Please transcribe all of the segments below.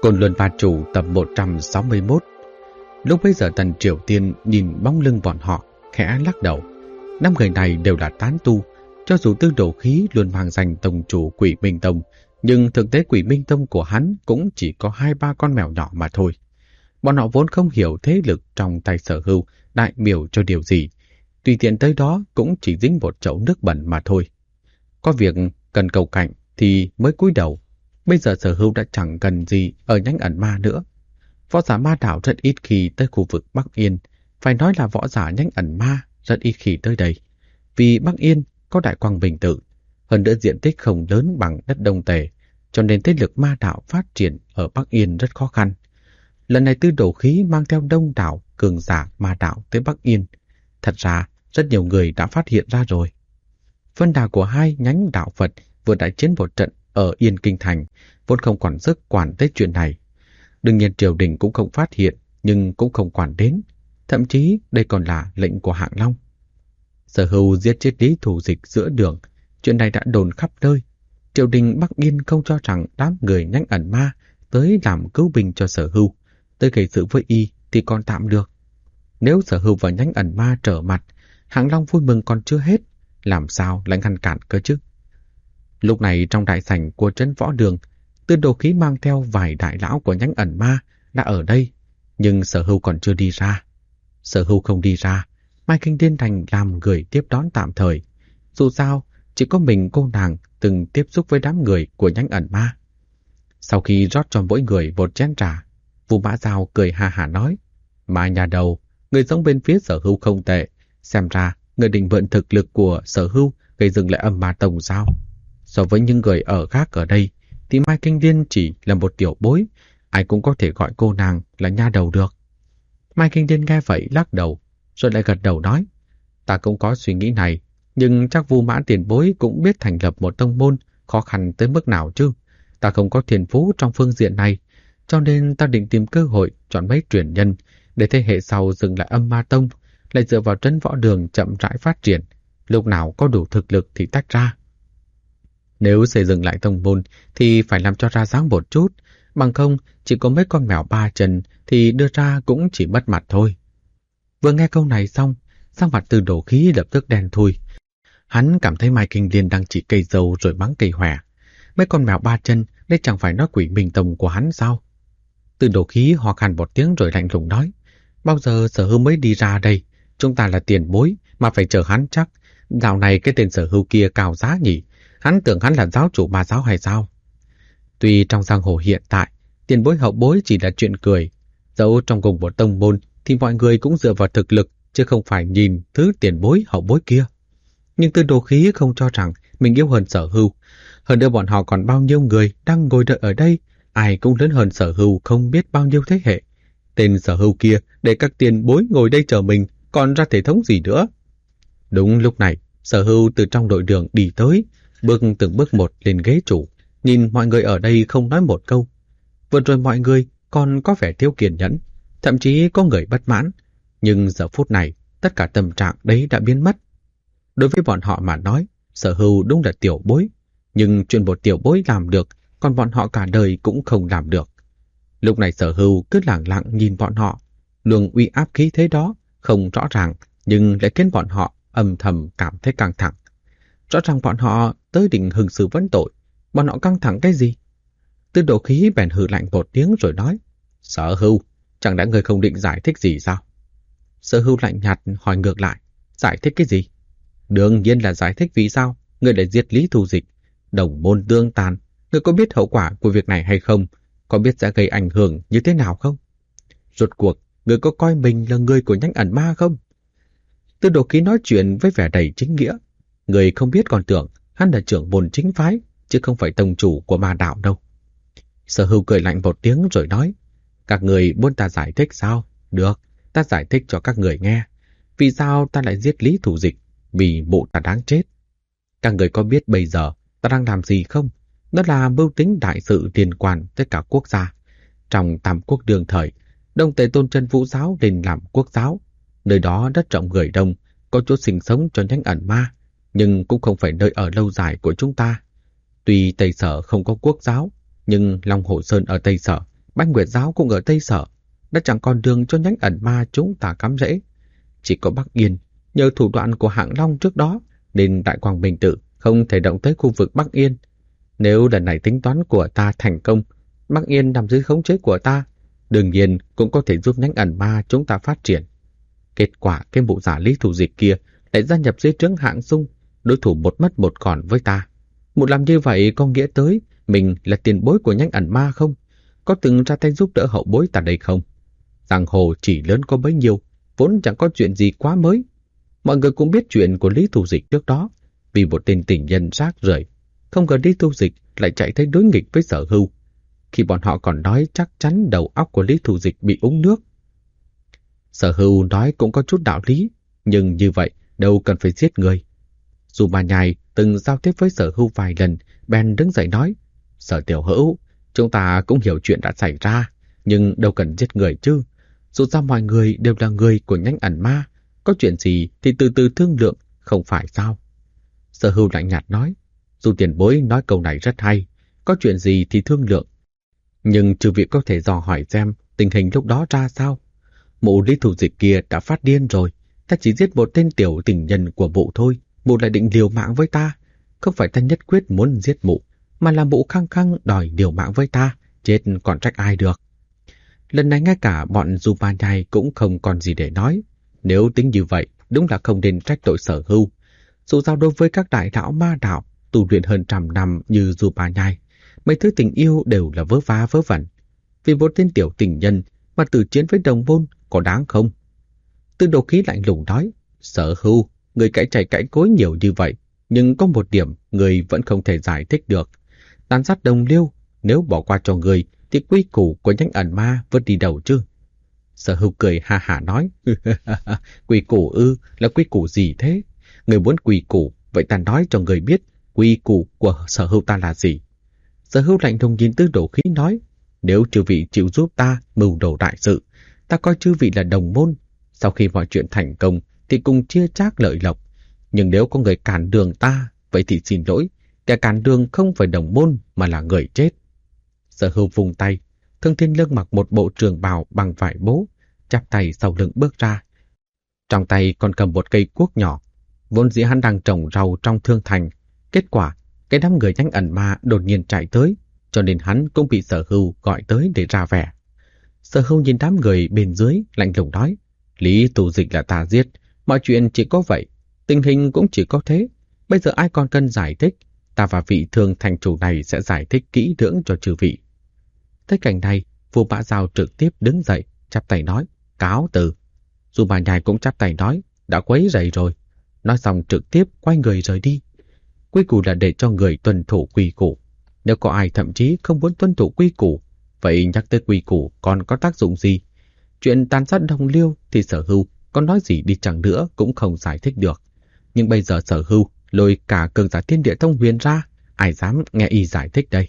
Côn Luân Ba Chủ tập 161. Lúc bấy giờ Tần Triều Tiên nhìn bóng lưng bọn họ, khẽ lắc đầu. 5 người này đều là tán tu, cho dù Tư Đồ Khí luôn mang danh tông chủ Quỷ Minh Tông, nhưng thực tế Quỷ Minh Tông của hắn cũng chỉ có 2-3 con mèo nhỏ mà thôi. Bọn họ vốn không hiểu thế lực trong tay Sở Hưu đại biểu cho điều gì, tùy tiện tới đó cũng chỉ dính một chậu nước bẩn mà thôi. Có việc cần cầu cạnh thì mới cúi đầu. Bây giờ Sở Hưu đã chẳng cần gì ở nhánh ẩn ma nữa. Võ giả ma đảo rất ít khi tới khu vực Bắc Yên, phải nói là võ giả nhánh ẩn ma rất ít khi tới đây. Vì Bắc Yên có Đại Quang Bình Tự, hơn nữa diện tích không lớn bằng đất Đông Tề, cho nên thế lực ma đạo phát triển ở Bắc Yên rất khó khăn. Lần này Tư Đồ Khí mang theo đông đảo cường giả ma đạo tới Bắc Yên. Thật ra, rất nhiều người đã phát hiện ra rồi. Phân đà của hai nhánh đạo Phật vừa đại chiến một trận ở Yên Kinh Thành, vốn không quản sức quản tới chuyện này. Đương nhiên triều đình cũng không phát hiện, nhưng cũng không quản đến. Thậm chí đây còn là lệnh của Hạng Long. Sở Hưu giết chết Lý Thủ Dịch giữa đường, chuyện này đã đồn khắp nơi. Triều đình Bắc Yên không cho rằng đám người nhánh ẩn ma tới làm cứu binh cho Sở Hưu, tới gây sự với y thì còn tạm được. Nếu Sở Hưu và nhánh ẩn ma trở mặt, Hạng Long vui mừng còn chưa hết, làm sao lại ngăn cản cơ chứ? Lúc này trong đại sảnh của trấn Võ Đường, Tư Đồ Khí mang theo vài đại lão của nhánh ẩn ma đã ở đây, nhưng Sở Hưu còn chưa đi ra. Sở Hưu không đi ra, Mai Kinh Thiên Thành làm người tiếp đón tạm thời. Dù sao, chỉ có mình cô nàng từng tiếp xúc với đám người của nhánh ẩn ma. Sau khi rót cho mỗi người một chén trà, Vu Mã Giao cười ha hả nói: "Mà nhà đầu, người sống bên phía Sở Hưu không tệ, xem ra người định mượn thực lực của Sở Hưu gây dựng lại Âm Ma Tông sao? So với những người ở khác ở đây, thì Mai Kinh Thiên chỉ là một tiểu bối, ai cũng có thể gọi cô nàng là nha đầu được." Mai Kinh Thiên nghe vậy lắc đầu, rồi lại gật đầu nói: "Ta cũng có suy nghĩ này, nhưng chắc Vu Mã tiền bối cũng biết thành lập một tông môn khó khăn tới mức nào chứ. Ta không có thiên phú trong phương diện này, cho nên ta định tìm cơ hội chọn mấy truyền nhân để thế hệ sau dừng lại Âm Ma Tông, lại dựa vào trấn Võ Đường chậm rãi phát triển, lúc nào có đủ thực lực thì tách ra. Nếu xây dựng lại tông môn thì phải làm cho ra dáng một chút, bằng không chỉ có mấy con mèo 3 chân thì đưa ra cũng chỉ mất mặt thôi." Vừa nghe câu này xong, sắc mặt Tư Đồ Khí lập tức đen thui. Hắn cảm thấy Mai Kinh Thiên đang chỉ cây dâu rồi mắng cây hòe. Mấy con mèo 3 chân, đây chẳng phải nói Quỷ Minh Tông của hắn sao? Tư Đồ Khí ho khan một tiếng rồi lạnh lùng nói: "Bao giờ Sở Hưu mới đi ra đây? Chúng ta là tiền bối mà phải chờ hắn chắc. Dạo này cái tên Sở Hưu kia cao giá nhỉ? Hắn tưởng hắn là giáo chủ ma giáo hay sao?" Tuy trong giang hồ hiện tại, tiền bối hậu bối chỉ là chuyện cười, dẫu trong cùng một tông môn thì mọi người cũng dựa vào thực lực chứ không phải nhìn thứ tiền bối hậu bối kia. Nhưng Tư Đồ Khí không cho rằng mình yếu hơn Sở Hưu. Hơn nữa bọn họ còn bao nhiêu người đang ngồi đợi ở đây, ai cũng lớn hơn Sở Hưu không biết bao nhiêu thế hệ. Tên Sở Hưu kia để các tiền bối ngồi đây chờ mình, còn ra thể thống gì nữa. Đúng lúc này, Sở Hưu từ trong đội đường đi tới, bước từng bước một lên ghế chủ, nhìn mọi người ở đây không nói một câu. Vừa rồi mọi người còn có vẻ thiếu kiên nhẫn, thậm chí có người bất mãn, nhưng giờ phút này tất cả tâm trạng đấy đã biến mất. Đối với bọn họ mà nói, Sở Hưu đúng là tiểu bối, nhưng chuyện một tiểu bối làm được, còn bọn họ cả đời cũng không làm được. Lúc này Sở Hưu cứ lẳng lặng nhìn bọn họ, luồng uy áp khí thế đó không rõ ràng, nhưng lại khiến bọn họ âm thầm cảm thấy căng thẳng. Rõ ràng bọn họ tới định hưng sự vấn tội, bọn họ căng thẳng cái gì? Tư Đồ Khí bèn hừ lạnh một tiếng rồi nói: "Sở Hưu, chẳng lẽ người không định giải thích gì sao?" Sở Hưu lạnh nhạt hỏi ngược lại: "Giải thích cái gì?" "Đương nhiên là giải thích vì sao người lại giết Lý Thủ Dịch. Đồng môn tương tàn, người có biết hậu quả của việc này hay không? Có biết sẽ gây ảnh hưởng như thế nào không? Rốt cuộc, người có coi mình là người của nhánh ẩn ma không?" Tư Đồ Khí nói chuyện với vẻ đầy chính nghĩa. Người không biết còn tưởng hắn là trưởng môn chính phái, chứ không phải tông chủ của ma đạo đâu. Sở Hưu cười lạnh một tiếng rồi nói: "Các người muốn ta giải thích sao? Được, ta giải thích cho các người nghe. Vì sao ta lại giết Lý Thủ Dịch? Vì mụ ta đáng chết. Các người có biết bây giờ ta đang làm gì không? Đó là mưu tính đại sự liên quan tới cả quốc gia. Trong Tam Quốc đương thời, Đông Tề tôn chân Vũ giáo lên làm quốc giáo. Nơi đó đất rộng người đông, có chỗ sinh sống cho nhánh ẩn ma, nhưng cũng không phải nơi ở lâu dài của chúng ta. Tuy Tây Sở không có quốc giáo, nhưng Long Hồ Sơn ở Tây Sở Bách Nguyệt giáo cũng ở Tây Sở, đã chẳng còn đường cho nhánh ẩn ma chúng ta cắm rễ. Chỉ có Bắc Yên, nhờ thủ đoạn của Hạng Long trước đó, nên Đại Quang Minh Tự không thể động tới khu vực Bắc Yên. Nếu lần này tính toán của ta thành công, Bắc Yên nằm dưới khống chế của ta, đương nhiên cũng có thể giúp nhánh ẩn ma chúng ta phát triển. Kết quả cái bộ giả Lý Thủ Dịch kia lại gia nhập dưới trướng Hạng Dung, đối thủ một mất một còn với ta. Một làm như vậy có nghĩa tới mình là tiền bối của nhánh ẩn ma không? Có từng ra tay giúp đỡ hậu bối ta đây không? Giang hồ chỉ lớn có bấy nhiêu, vốn chẳng có chuyện gì quá mới. Mọi người cũng biết chuyện của Lý Thủ Dịch trước đó, vì một tên tình nhân rác rưởi, không ngờ Lý Thủ Dịch lại chạy tới đối nghịch với Sở Hưu. Khi bọn họ còn nói chắc chắn đầu óc của Lý Thủ Dịch bị uống nước. Sở Hưu nói cũng có chút đạo lý, nhưng như vậy đâu cần phải giết người. Dù bà Nhài từng giao tiếp với Sở Hưu vài lần, bèn đứng dậy nói, Sở Tiểu Hữu, chúng ta cũng hiểu chuyện đã xảy ra, nhưng đâu cần giết người chứ. Dù sao mọi người đều là người của nhánh ẩn ma, có chuyện gì thì từ từ thương lượng, không phải sao? Sở Hưu lạnh nhạt nói, dù tiền bối nói câu này rất hay, có chuyện gì thì thương lượng. Nhưng trừ việc có thể dò hỏi xem tình hình lúc đó ra sao. Mụ Lý Thủ Dịch kia đã phát điên rồi, ta chỉ giết một tên tiểu tình nhân của mụ thôi, mụ lại định liều mạng với ta. Không phải ta nhất quyết muốn giết mụ, mà là mụ khăng khăng đòi liều mạng với ta, chết còn trách ai được. Lần này ngay cả bọn Du Ba Nhai cũng không còn gì để nói. Nếu tính như vậy, đúng là không nên trách tội Sở Hưu. Dù sao đối với các đại đạo ma đạo, tu luyện hơn 100 năm như Du Ba Nhai, mấy thứ tình yêu đều là vớ va vớ vẩn. Vì một tên tiểu tình nhân mà tử chiến với đồng môn có đáng không? Tư Đồ Khí lạnh lùng nói, Sở Hưu, người cãi chạy cãi cối nhiều như vậy, nhưng có một điểm người vẫn không thể giải thích được. Tàn sát đồng liêu, nếu bỏ qua cho người thì quy củ của nhánh ẩn ma vứt đi đầu chứ? Sở Hưu cười ha hả nói, quy củ ư, là quy củ gì thế? Người muốn quy củ, vậy ta nói cho người biết quy củ của Sở Hưu ta là gì. Sở Hưu lạnh lùng nhìn Tư Đồ Khí nói, nếu chư vị chịu giúp ta mưu đồ đại sự, ta coi chư vị là đồng môn. Sau khi mọi chuyện thành công thì cùng chia chác lợi lộc. Nhưng nếu có người cản đường ta, vậy thì xin lỗi, kẻ cản đường không phải đồng môn mà là người chết. Sở Hưu vùng tay, Thương Thiên Lương mặc một bộ trường bào bằng vải bố, chắp tay sau lưng bước ra. Trong tay còn cầm một cây cuốc nhỏ, vốn dĩ hắn đang trồng rau trong thương thành. Kết quả, cái đám người nhánh ẩn ma đột nhiên chạy tới, cho nên hắn cũng bị Sở Hưu gọi tới để ra vẻ. Sở Hưu nhìn đám người bên dưới, lạnh lùng nói, Lý Thủ Dịch là ta giết, mọi chuyện chỉ có vậy, tình hình cũng chỉ có thế. Bây giờ ai còn cần giải thích, ta và vị thường thành chủ này sẽ giải thích kỹ lưỡng cho chư vị. Thấy cảnh này, Vua Bá Giao trực tiếp đứng dậy, chắp tay nói, cáo từ. Dù bà Nhài cũng chắp tay nói, đã quấy rầy rồi. Nói xong trực tiếp quay người rời đi. Quy củ là để cho người tuân thủ quy củ. Nếu có ai thậm chí không muốn tuân thủ quy củ, vậy nhắc tới quy củ còn có tác dụng gì? Chuyện tàn sát đồng liêu thì Sở Hưu có nói gì đi chẳng nữa cũng không giải thích được. Nhưng bây giờ Sở Hưu lôi cả cường giả Thiên Địa Thông Huyền ra, ai dám nghe y giải thích đây?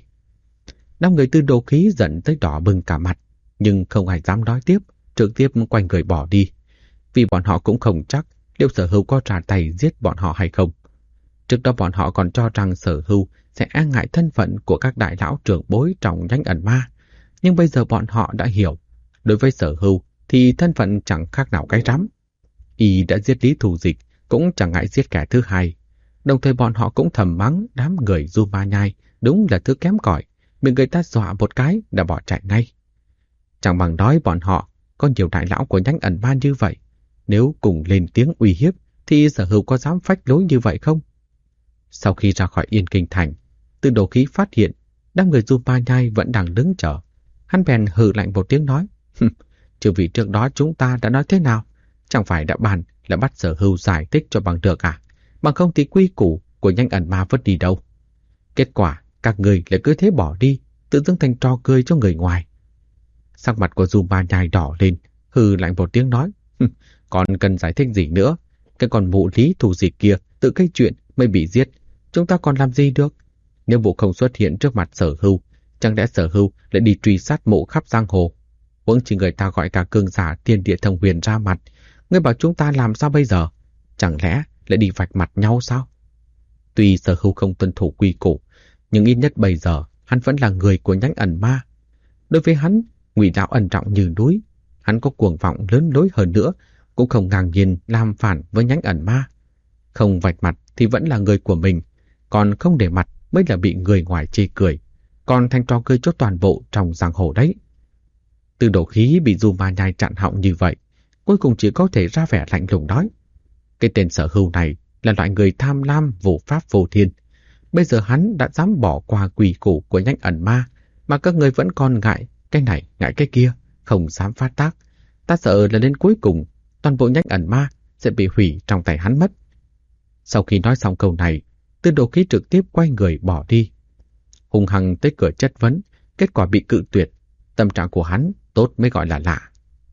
Đám người Tư Đồ Khí giận tới đỏ bừng cả mặt, nhưng không ai dám nói tiếp, trực tiếp quay người bỏ đi. Vì bọn họ cũng không chắc liệu Sở Hưu có ra tay giết bọn họ hay không. Trước đó bọn họ còn cho rằng Sở Hưu sẽ e ngại thân phận của các đại lão trưởng bối trong nhánh ẩn ma. Nhưng bây giờ bọn họ đã hiểu, đối với Sở Hưu thì thân phận chẳng khác nào cái rắm. Y đã giết Lý Thủ Dịch, cũng chẳng ngại giết kẻ thứ hai. Đồng thời bọn họ cũng thầm mắng đám người Du Ma Nhai đúng là thứ kém cỏi, bị người ta dọa một cái đã bỏ chạy ngay. Chẳng bằng nói bọn họ có nhiều đại lão của nhánh ẩn ma như vậy, nếu cùng lên tiếng uy hiếp thì Sở Hưu có dám phách lối như vậy không? Sau khi ra khỏi Yên Kinh Thành, Tư Đồ Khí phát hiện đám người Du Ma Nhai vẫn đang đứng chờ. Hắn bèn hừ lạnh một tiếng nói, chư vị trước đó chúng ta đã nói thế nào? Chẳng phải đã bàn là bắt Sở Hưu giải thích cho bằng được à? Bằng không thì quy củ của nhánh ẩn ma vứt đi đâu? Kết quả các người lại cứ thế bỏ đi, tự dưng thành trò cười cho người ngoài. Sắc mặt của Du Ma Nhai đỏ lên, hừ lạnh một tiếng nói, còn cần giải thích gì nữa? Cái con mụ Lý Thủ Dịch kia tự gây chuyện mới bị giết, chúng ta còn làm gì được? Nếu mụ không xuất hiện trước mặt Sở Hưu, chẳng lẽ Sở Hưu lại đi truy sát mụ khắp giang hồ? Huống chỉ người ta gọi cả cường giả Thiên Địa Thông Huyền ra mặt, ngươi bảo chúng ta làm sao bây giờ? Chẳng lẽ lại đi vạch mặt nhau sao? Tuy Sở Hưu không tuân thủ quy củ, nhưng ít nhất bây giờ hắn vẫn là người của nhánh ẩn ma. Đối với hắn, Ngụy Lão ân trọng như núi, hắn có cuồng vọng lớn lối hơn nữa, cũng không ngang nhiên làm phản với nhánh ẩn ma. Không vạch mặt thì vẫn là người của mình, còn không để mặt mới là bị người ngoài chê cười, còn thành trò cười cho toàn bộ trong giang hồ đấy. Từ Đổ Khí bị Du Ma Nhai chặn họng như vậy, cuối cùng chỉ có thể ra vẻ lạnh lùng nói: cái tên Sở Hưu này là loại người tham lam vô pháp vô thiên. Bây giờ hắn đã dám bỏ qua quỷ củ của nhánh ẩn ma, mà các người vẫn còn ngại cái này ngại cái kia, không dám phát tác. Ta sợ là đến cuối cùng toàn bộ nhánh ẩn ma sẽ bị hủy trong tay hắn mất. Sau khi nói xong câu này, Từ Đổ Khí trực tiếp quay người bỏ đi. Hùng hăng tới cửa chất vấn, kết quả bị cự tuyệt. Tâm trạng của hắn tốt mới gọi là lạ.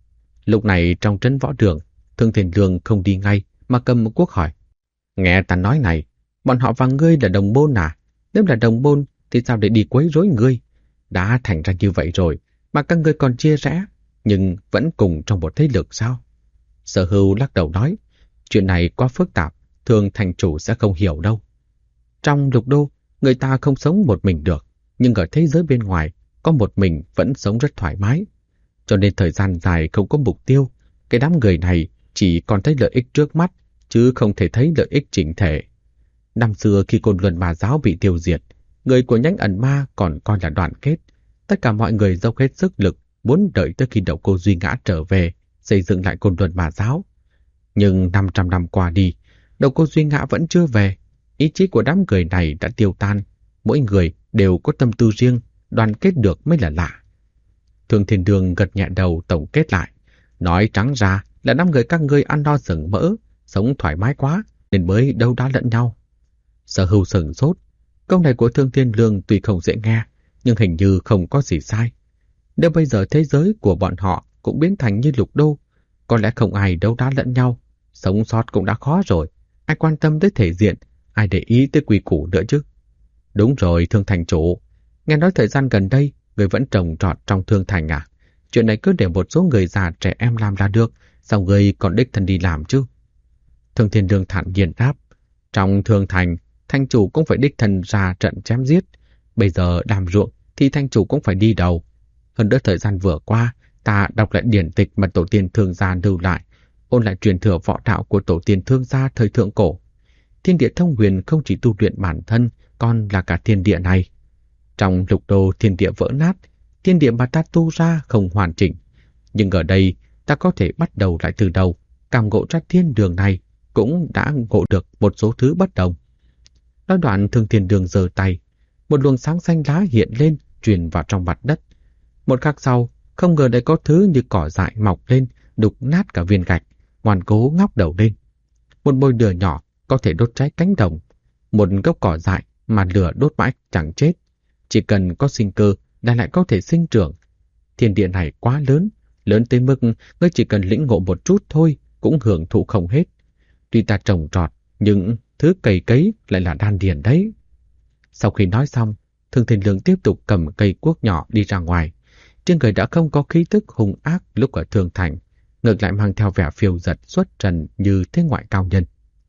Lúc này trong trấn Võ Đường, Thương Thiên Lương không đi ngay mà cầm một cuốc hỏi: nghe ta nói này, bọn họ và ngươi là đồng môn à? Nếu là đồng môn thì sao để đi quấy rối ngươi? Đã thành ra như vậy rồi mà các ngươi còn chia rẽ, nhưng vẫn cùng trong một thế lực sao? Sở Hưu lắc đầu nói: chuyện này quá phức tạp, thường thành chủ sẽ không hiểu đâu. Trong Lục Đô, người ta không sống một mình được, nhưng ở thế giới bên ngoài, có một mình vẫn sống rất thoải mái. Cho nên thời gian dài không có mục tiêu, cái đám người này chỉ còn thấy lợi ích trước mắt, chứ không thể thấy lợi ích chỉnh thể. Năm xưa khi Côn Luân Ma Giáo bị tiêu diệt, người của nhánh ẩn ma còn coi là đoàn kết. Tất cả mọi người dốc hết sức lực, muốn đợi tới khi Độc Cô Duy Ngã trở về, xây dựng lại Côn Luân Ma Giáo. Nhưng 500 năm qua đi, Độc Cô Duy Ngã vẫn chưa về. Ý chí của đám người này đã tiêu tan, mỗi người đều có tâm tư riêng, đoàn kết được mới là lạ. Thương Thiên Đường gật nhẹ đầu tổng kết lại, nói trắng ra là đám người các ngươi ăn no sừng mỡ, sống thoải mái quá nên mới đấu đá lẫn nhau. Sở Hưu sửng sốt, câu này của Thương Thiên Lương tuy không dễ nghe, nhưng hình như không có gì sai. Nếu bây giờ thế giới của bọn họ cũng biến thành như Lục Đô, có lẽ không ai đấu đá lẫn nhau, sống sót cũng đã khó rồi, ai quan tâm tới thể diện, ai để ý tới quy củ nữa chứ. Đúng rồi, Thương Thành chủ, nghe nói thời gian gần đây người vẫn trồng trọt trong Thương Thành à? Chuyện này cứ để một số người già trẻ em làm là được, sao người còn đích thân đi làm chứ? Thương Thiên Lương thản nhiên đáp: trong Thương Thành, thành chủ cũng phải đích thân ra trận chém giết. Bây giờ đàm ruộng thì thành chủ cũng phải đi đầu. Hơn nữa thời gian vừa qua, ta đọc lại điển tịch mà tổ tiên Thương gia lưu lại, ôn lại truyền thừa võ đạo của tổ tiên Thương gia thời thượng cổ. Thiên địa thông huyền không chỉ tu luyện bản thân, còn là cả thiên địa này. Trong Lục Đô thiên địa vỡ nát, thiên địa mà ta tu ra không hoàn chỉnh. Nhưng ở đây, ta có thể bắt đầu lại từ đầu, cảm ngộ ra thiên đường này, cũng đã ngộ được một số thứ bất đồng. Nói đoạn Thương Thiên Đường giơ tay, một luồng sáng xanh lá hiện lên, truyền vào trong mặt đất. Một khắc sau, không ngờ lại có thứ như cỏ dại mọc lên, đục nát cả viên gạch, ngoan cố ngóc đầu lên. Một mồi lửa nhỏ có thể đốt cháy cánh đồng, một gốc cỏ dại mà lửa đốt mãi chẳng chết. Chỉ cần có sinh cơ là lại có thể sinh trưởng. Thiên địa này quá lớn, lớn tới mức ngươi chỉ cần lĩnh ngộ một chút thôi cũng hưởng thụ không hết. Tuy ta trồng trọt, nhưng thứ cày cấy lại là đan điền đấy. Sau khi nói xong, Thương Thiên Lương tiếp tục cầm cây cuốc nhỏ đi ra ngoài. Trên người đã không có khí tức hung ác lúc ở Thương Thành, ngược lại mang theo vẻ phiêu dật xuất trần như thế ngoại cao nhân.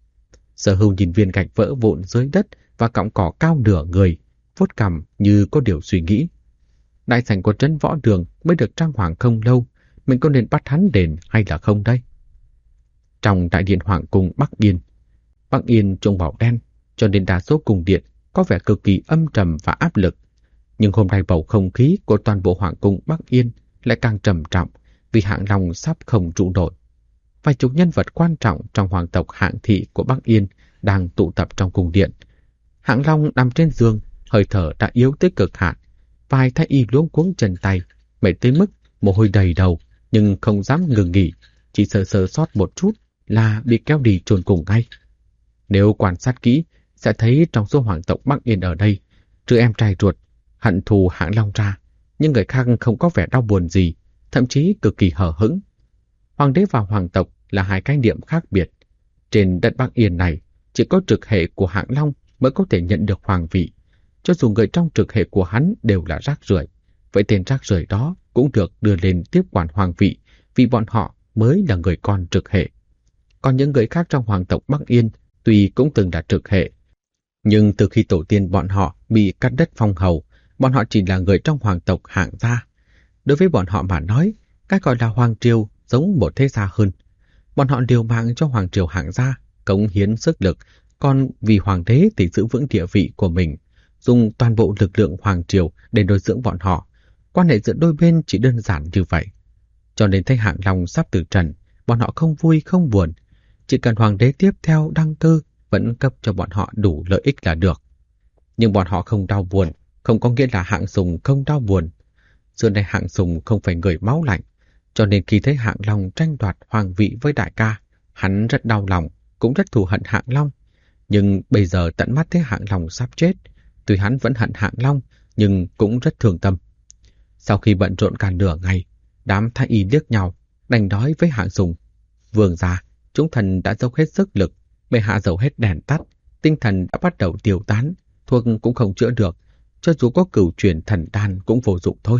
Sở Hưu nhìn viên gạch vỡ vụn dưới đất và cọng cỏ cao nửa người, vuốt cằm như có điều suy nghĩ. Đại sảnh của trấn Võ Đường mới được trang hoàng không lâu, mình có nên bắt hắn đền hay là không đây? Trong đại điện hoàng cung Bắc Yên chuông màu đen, cho nên đa số cung điện có vẻ cực kỳ âm trầm và áp lực. Nhưng hôm nay bầu không khí của toàn bộ hoàng cung Bắc Yên lại càng trầm trọng, vì Hạng Long sắp không trụ nổi. Vài chục nhân vật quan trọng trong hoàng tộc Hạng thị của Bắc Yên đang tụ tập trong cung điện. Hạng Long nằm trên giường, hơi thở đã yếu tới cực hạn. Vài thái y luống cuống chân tay, mệt tới mức mồ hôi đầy đầu, nhưng không dám ngừng nghỉ, chỉ sờ sờ sót một chút là bị kéo đi chôn cùng ngay. Nếu quan sát kỹ, sẽ thấy trong số hoàng tộc Bắc Yên ở đây, trừ em trai ruột hận thù Hạng Long ra, nhưng người khác không có vẻ đau buồn gì, thậm chí cực kỳ hờ hững. Hoàng đế và hoàng tộc là hai khái niệm khác biệt. Trên đất Bắc Yên này, chỉ có trực hệ của Hạng Long mới có thể nhận được hoàng vị. Cho dù người trong trực hệ của hắn đều là rác rưởi, vậy tên rác rưởi đó cũng được đưa lên tiếp quản hoàng vị, vì bọn họ mới là người con trực hệ. Còn những người khác trong hoàng tộc Bắc Yên tuy cũng từng là trực hệ, nhưng từ khi tổ tiên bọn họ bị cắt đất phong hầu, bọn họ chỉ là người trong hoàng tộc Hạng gia. Đối với bọn họ mà nói, cái gọi là hoàng triều giống một thế gia hơn. Bọn họ liều mạng cho hoàng triều hạng gia, cống hiến sức lực, còn vì hoàng đế thì giữ vững địa vị của mình, dùng toàn bộ lực lượng hoàng triều để nuôi dưỡng bọn họ. Quan hệ giữa đôi bên chỉ đơn giản như vậy. Cho nên thấy Hạng Long sắp từ trần, bọn họ không vui không buồn. Chỉ cần hoàng đế tiếp theo đăng cơ vẫn cấp cho bọn họ đủ lợi ích là được. Nhưng bọn họ không đau buồn, không có nghĩa là Hạng Sùng không đau buồn. Xưa nay Hạng Sùng không phải người máu lạnh, cho nên khi thấy Hạng Long tranh đoạt hoàng vị với đại ca, hắn rất đau lòng, cũng rất thù hận Hạng Long. Nhưng bây giờ tận mắt thấy Hạng Long sắp chết, tuy hắn vẫn hận Hạng Long, nhưng cũng rất thương tâm. Sau khi bận rộn cả nửa ngày, đám thái y liếc nhau, đành nói với Hạng Sùng: Vương gia, chúng thần đã dốc hết sức lực, bệ hạ dầu hết đèn tắt, tinh thần đã bắt đầu tiêu tán, thuốc cũng không chữa được, cho dù có cửu truyền thần đan cũng vô dụng thôi.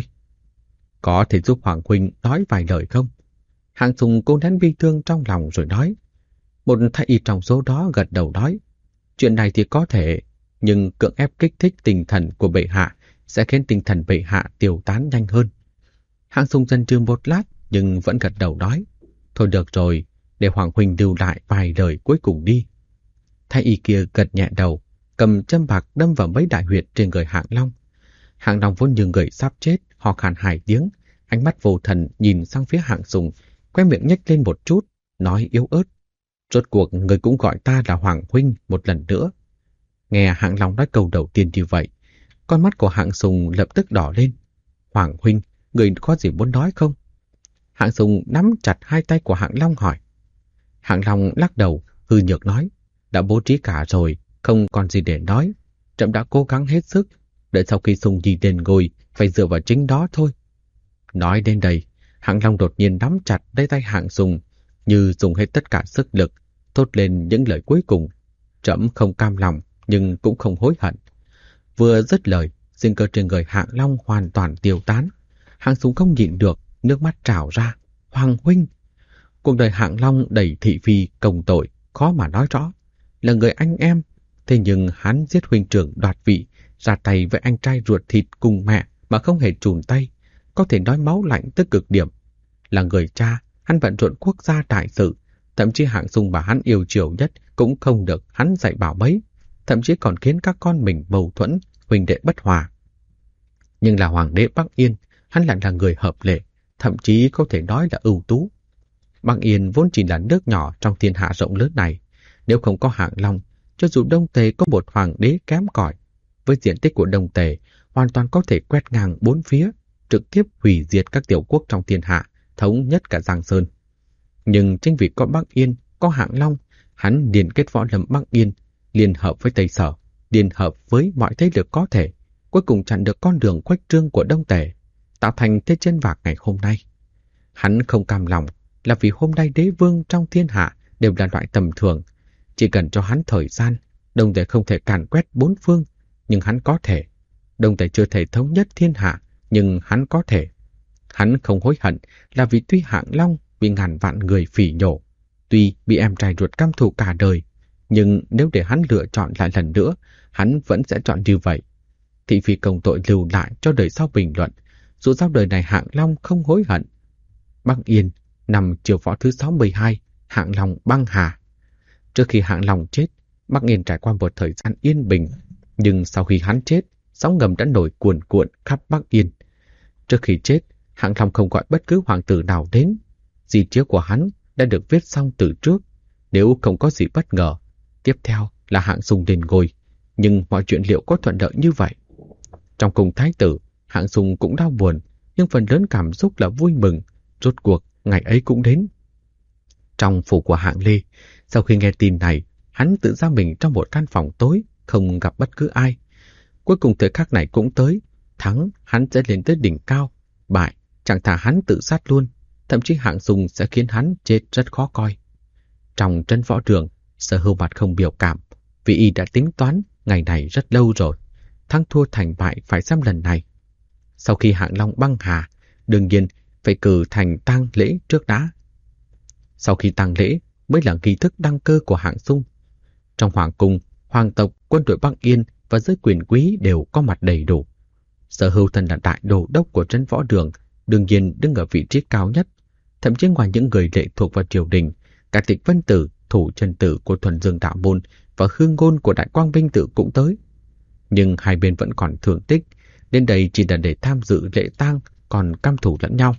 Có thể giúp Hoàng huynh nói vài lời không? Hạng Sùng cố nén bi thương trong lòng rồi nói. Một thái y trong số đó gật đầu nói, chuyện này thì có thể, nhưng cưỡng ép kích thích tinh thần của bệ hạ sẽ khiến tinh thần bệ hạ tiêu tán nhanh hơn. Hạng Sùng chần chừ một lát nhưng vẫn gật đầu nói, thôi được rồi, để Hoàng huynh lưu lại vài lời cuối cùng đi. Thái y kia gật nhẹ đầu, cầm châm bạc đâm vào mấy đại huyệt trên người Hạng Long. Hạng Long vốn như người sắp chết, ho khan 2 tiếng, ánh mắt vô thần nhìn sang phía Hạng Sùng, khóe miệng nhếch lên một chút, nói yếu ớt, rốt cuộc người cũng gọi ta là Hoàng huynh một lần nữa. Nghe Hạng Long nói câu đầu tiên như vậy, con mắt của Hạng Sùng lập tức đỏ lên. Hoàng huynh, người có gì muốn nói không? Hạng Sùng nắm chặt 2 tay của Hạng Long hỏi. Hạng Long lắc đầu, hư nhược nói, đã bố trí cả rồi, không còn gì để nói. Trẫm đã cố gắng hết sức, đợi sau khi Sùng Nhi lên ngôi, phải dựa vào chính đó thôi. Nói đến đây, Hạng Long đột nhiên nắm chặt lấy tay Hạng Sùng, như dùng hết tất cả sức lực, thốt lên những lời cuối cùng. Trẫm không cam lòng, nhưng cũng không hối hận. Vừa dứt lời, sinh cơ trên người Hạng Long hoàn toàn tiêu tán. Hạng Sùng không nhịn được, nước mắt trào ra. Hoàng huynh! Cuộc đời Hạng Long đầy thị phi công tội, khó mà nói rõ. Là người anh em, thế nhưng hắn giết huynh trưởng đoạt vị, ra tay với anh trai ruột thịt cùng mẹ mà không hề chùn tay, có thể nói máu lạnh tới cực điểm. Là người cha, hắn bận rộn quốc gia đại sự, thậm chí Hạng Sùng mà hắn yêu chiều nhất cũng không được hắn dạy bảo mấy, thậm chí còn khiến các con mình mâu thuẫn, huynh đệ bất hòa. Nhưng là hoàng đế Bắc Yên, hắn lại là người hợp lệ, thậm chí có thể nói là ưu tú. Bắc Yên vốn chỉ là nước nhỏ trong thiên hạ rộng lớn này, nếu không có Hạng Long, cho dù Đông Tề có một hoàng đế kém cỏi, với diện tích của Đông Tề, hoàn toàn có thể quét ngang 4 phía, trực tiếp hủy diệt các tiểu quốc trong thiên hạ, thống nhất cả Giang Sơn. Nhưng chính vì có Bắc Yên, có Hạng Long, hắn liên kết võ lâm Bắc Yên, liên hợp với Tây Sở, liên hợp với mọi thế lực có thể, cuối cùng chặn được con đường khuếch trương của Đông Tề, tạo thành thế chân vạc ngày hôm nay. Hắn không cam lòng là vì hôm nay đế vương trong thiên hạ đều là loại tầm thường. Chỉ cần cho hắn thời gian, Đông Tề không thể càn quét 4 phương, nhưng hắn có thể. Đông Tề chưa thể thống nhất thiên hạ, nhưng hắn có thể. Hắn không hối hận là vì tuy Hạng Long bị ngàn vạn người phỉ nhổ, tuy bị em trai ruột căm thù cả đời, nhưng nếu để hắn lựa chọn lại lần nữa, hắn vẫn sẽ chọn như vậy. Thị phi công tội lưu lại cho đời sau bình luận, dù sao đời này Hạng Long không hối hận. Bắc Yên, năm triều võ thứ 62, Hạng Long băng hà. Trước khi Hạng Long chết, Bắc Yên trải qua một thời gian yên bình, nhưng sau khi hắn chết, sóng ngầm đã nổi cuồn cuộn khắp Bắc Yên. Trước khi chết, Hạng Long không gọi bất cứ hoàng tử nào đến. Di chiếu của hắn đã được viết xong từ trước, nếu không có gì bất ngờ. Tiếp theo là Hạng Sùng lên ngôi, nhưng mọi chuyện liệu có thuận lợi như vậy? Trong cung thái tử, Hạng Sùng cũng đau buồn, nhưng phần lớn cảm xúc là vui mừng. Rốt cuộc, ngày ấy cũng đến. Trong phủ của Hạng Lê, sau khi nghe tin này, hắn tự ra mình trong một căn phòng tối, không gặp bất cứ ai. Cuối cùng thời khắc này cũng tới, thắng hắn sẽ lên tới đỉnh cao, bại chẳng thà hắn tự sát luôn, thậm chí Hạng Sùng sẽ khiến hắn chết rất khó coi. Trong trấn võ trường, Sở Hưu mặt không biểu cảm, vì y đã tính toán ngày này rất lâu rồi, thắng thua thành bại phải xem lần này. Sau khi Hạng Long băng hà, đương nhiên phải cử thành tang lễ trước đã. Sau khi tang lễ mới là nghi thức đăng cơ của Hạng Sung. Trong hoàng cung, hoàng tộc, quân đội Bắc Yên và giới quyền quý đều có mặt đầy đủ. Sở Hưu thân là đại đồ đốc của trấn võ đường, đương nhiên đứng ở vị trí cao nhất, thậm chí ngoài những người lệ thuộc vào triều đình, cả Tịch Vân Tử, Thủ Chân Tử của Thuần Dương Đạo Môn và Hương Ngôn của Đại Quang Minh Tử cũng tới. Nhưng hai bên vẫn còn thương tích, đến đây chỉ là để tham dự lễ tang, còn căm thù lẫn nhau.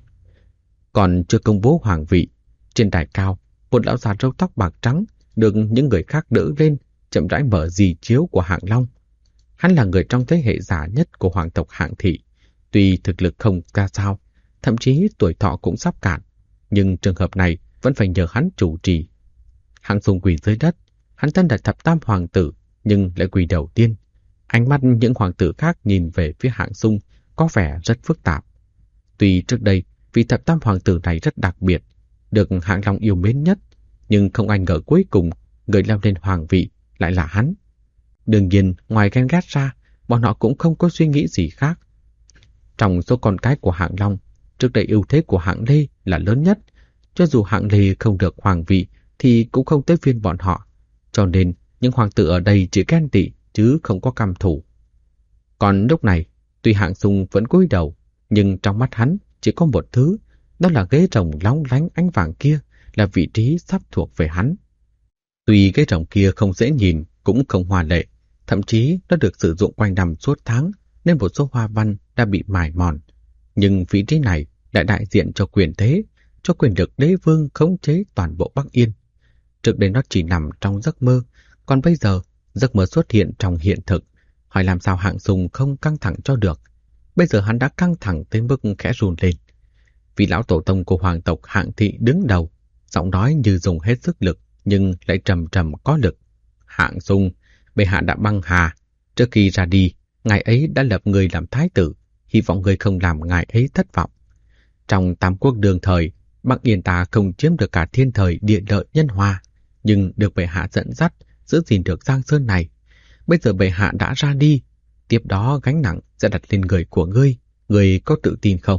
Còn chưa công bố hoàng vị, trên đài cao, một lão già râu tóc bạc trắng được những người khác đỡ lên, chậm rãi mở dì chiếu của Hạng Long. Hắn là người trong thế hệ già nhất của hoàng tộc Hạng Thị, tuy thực lực không ra sao, thậm chí tuổi thọ cũng sắp cạn, nhưng trường hợp này vẫn phải nhờ hắn chủ trì. Hạng Sùng quỳ dưới đất, hắn thân là thập tam hoàng tử, nhưng lại quỳ đầu tiên. Ánh mắt những hoàng tử khác nhìn về phía Hạng Sung có vẻ rất phức tạp. Tuy trước đây, vị thập tam hoàng tử này rất đặc biệt, được Hạng Long yêu mến nhất, nhưng không ai ngờ cuối cùng người leo lên hoàng vị lại là hắn. Đương nhiên, ngoài ghen ghét ra, bọn họ cũng không có suy nghĩ gì khác. Trong số con cái của Hạng Long, trước đây ưu thế của Hạng Lê là lớn nhất. Cho dù Hạng Lê không được hoàng vị thì cũng không tới phiên bọn họ. Cho nên, những hoàng tử ở đây chỉ ghen tị chứ không có căm thù. Còn lúc này, tuy Hạng Sung vẫn cúi đầu, nhưng trong mắt hắn chỉ có một thứ, đó là ghế rồng lóng lánh ánh vàng kia là vị trí sắp thuộc về hắn. Tuy ghế rồng kia không dễ nhìn, cũng không hoa lệ, thậm chí nó được sử dụng quanh năm suốt tháng nên một số hoa văn đã bị mài mòn. Nhưng vị trí này lại đại diện cho quyền thế, cho quyền lực đế vương khống chế toàn bộ Bắc Yên. Trước đây nó chỉ nằm trong giấc mơ, còn bây giờ giấc mơ xuất hiện trong hiện thực. Hỏi làm sao Hạng Sung không căng thẳng cho được. Bây giờ hắn đã căng thẳng tới mức khẽ run lên. Vị lão tổ tông của hoàng tộc Hạng Thị đứng đầu, giọng nói như dùng hết sức lực nhưng lại trầm trầm có lực. Hạng Sung, bệ hạ đã băng hà. Trước khi ra đi, ngài ấy đã lập người làm thái tử, hy vọng người không làm ngài ấy thất vọng. Trong Tam Quốc đương thời, Bắc Yên ta không chiếm được cả thiên thời địa lợi nhân hòa, nhưng được bệ hạ dẫn dắt, giữ gìn được Giang Sơn này. Bây giờ bệ hạ đã ra đi, tiếp đó gánh nặng sẽ đặt lên người của ngươi, ngươi có tự tin không?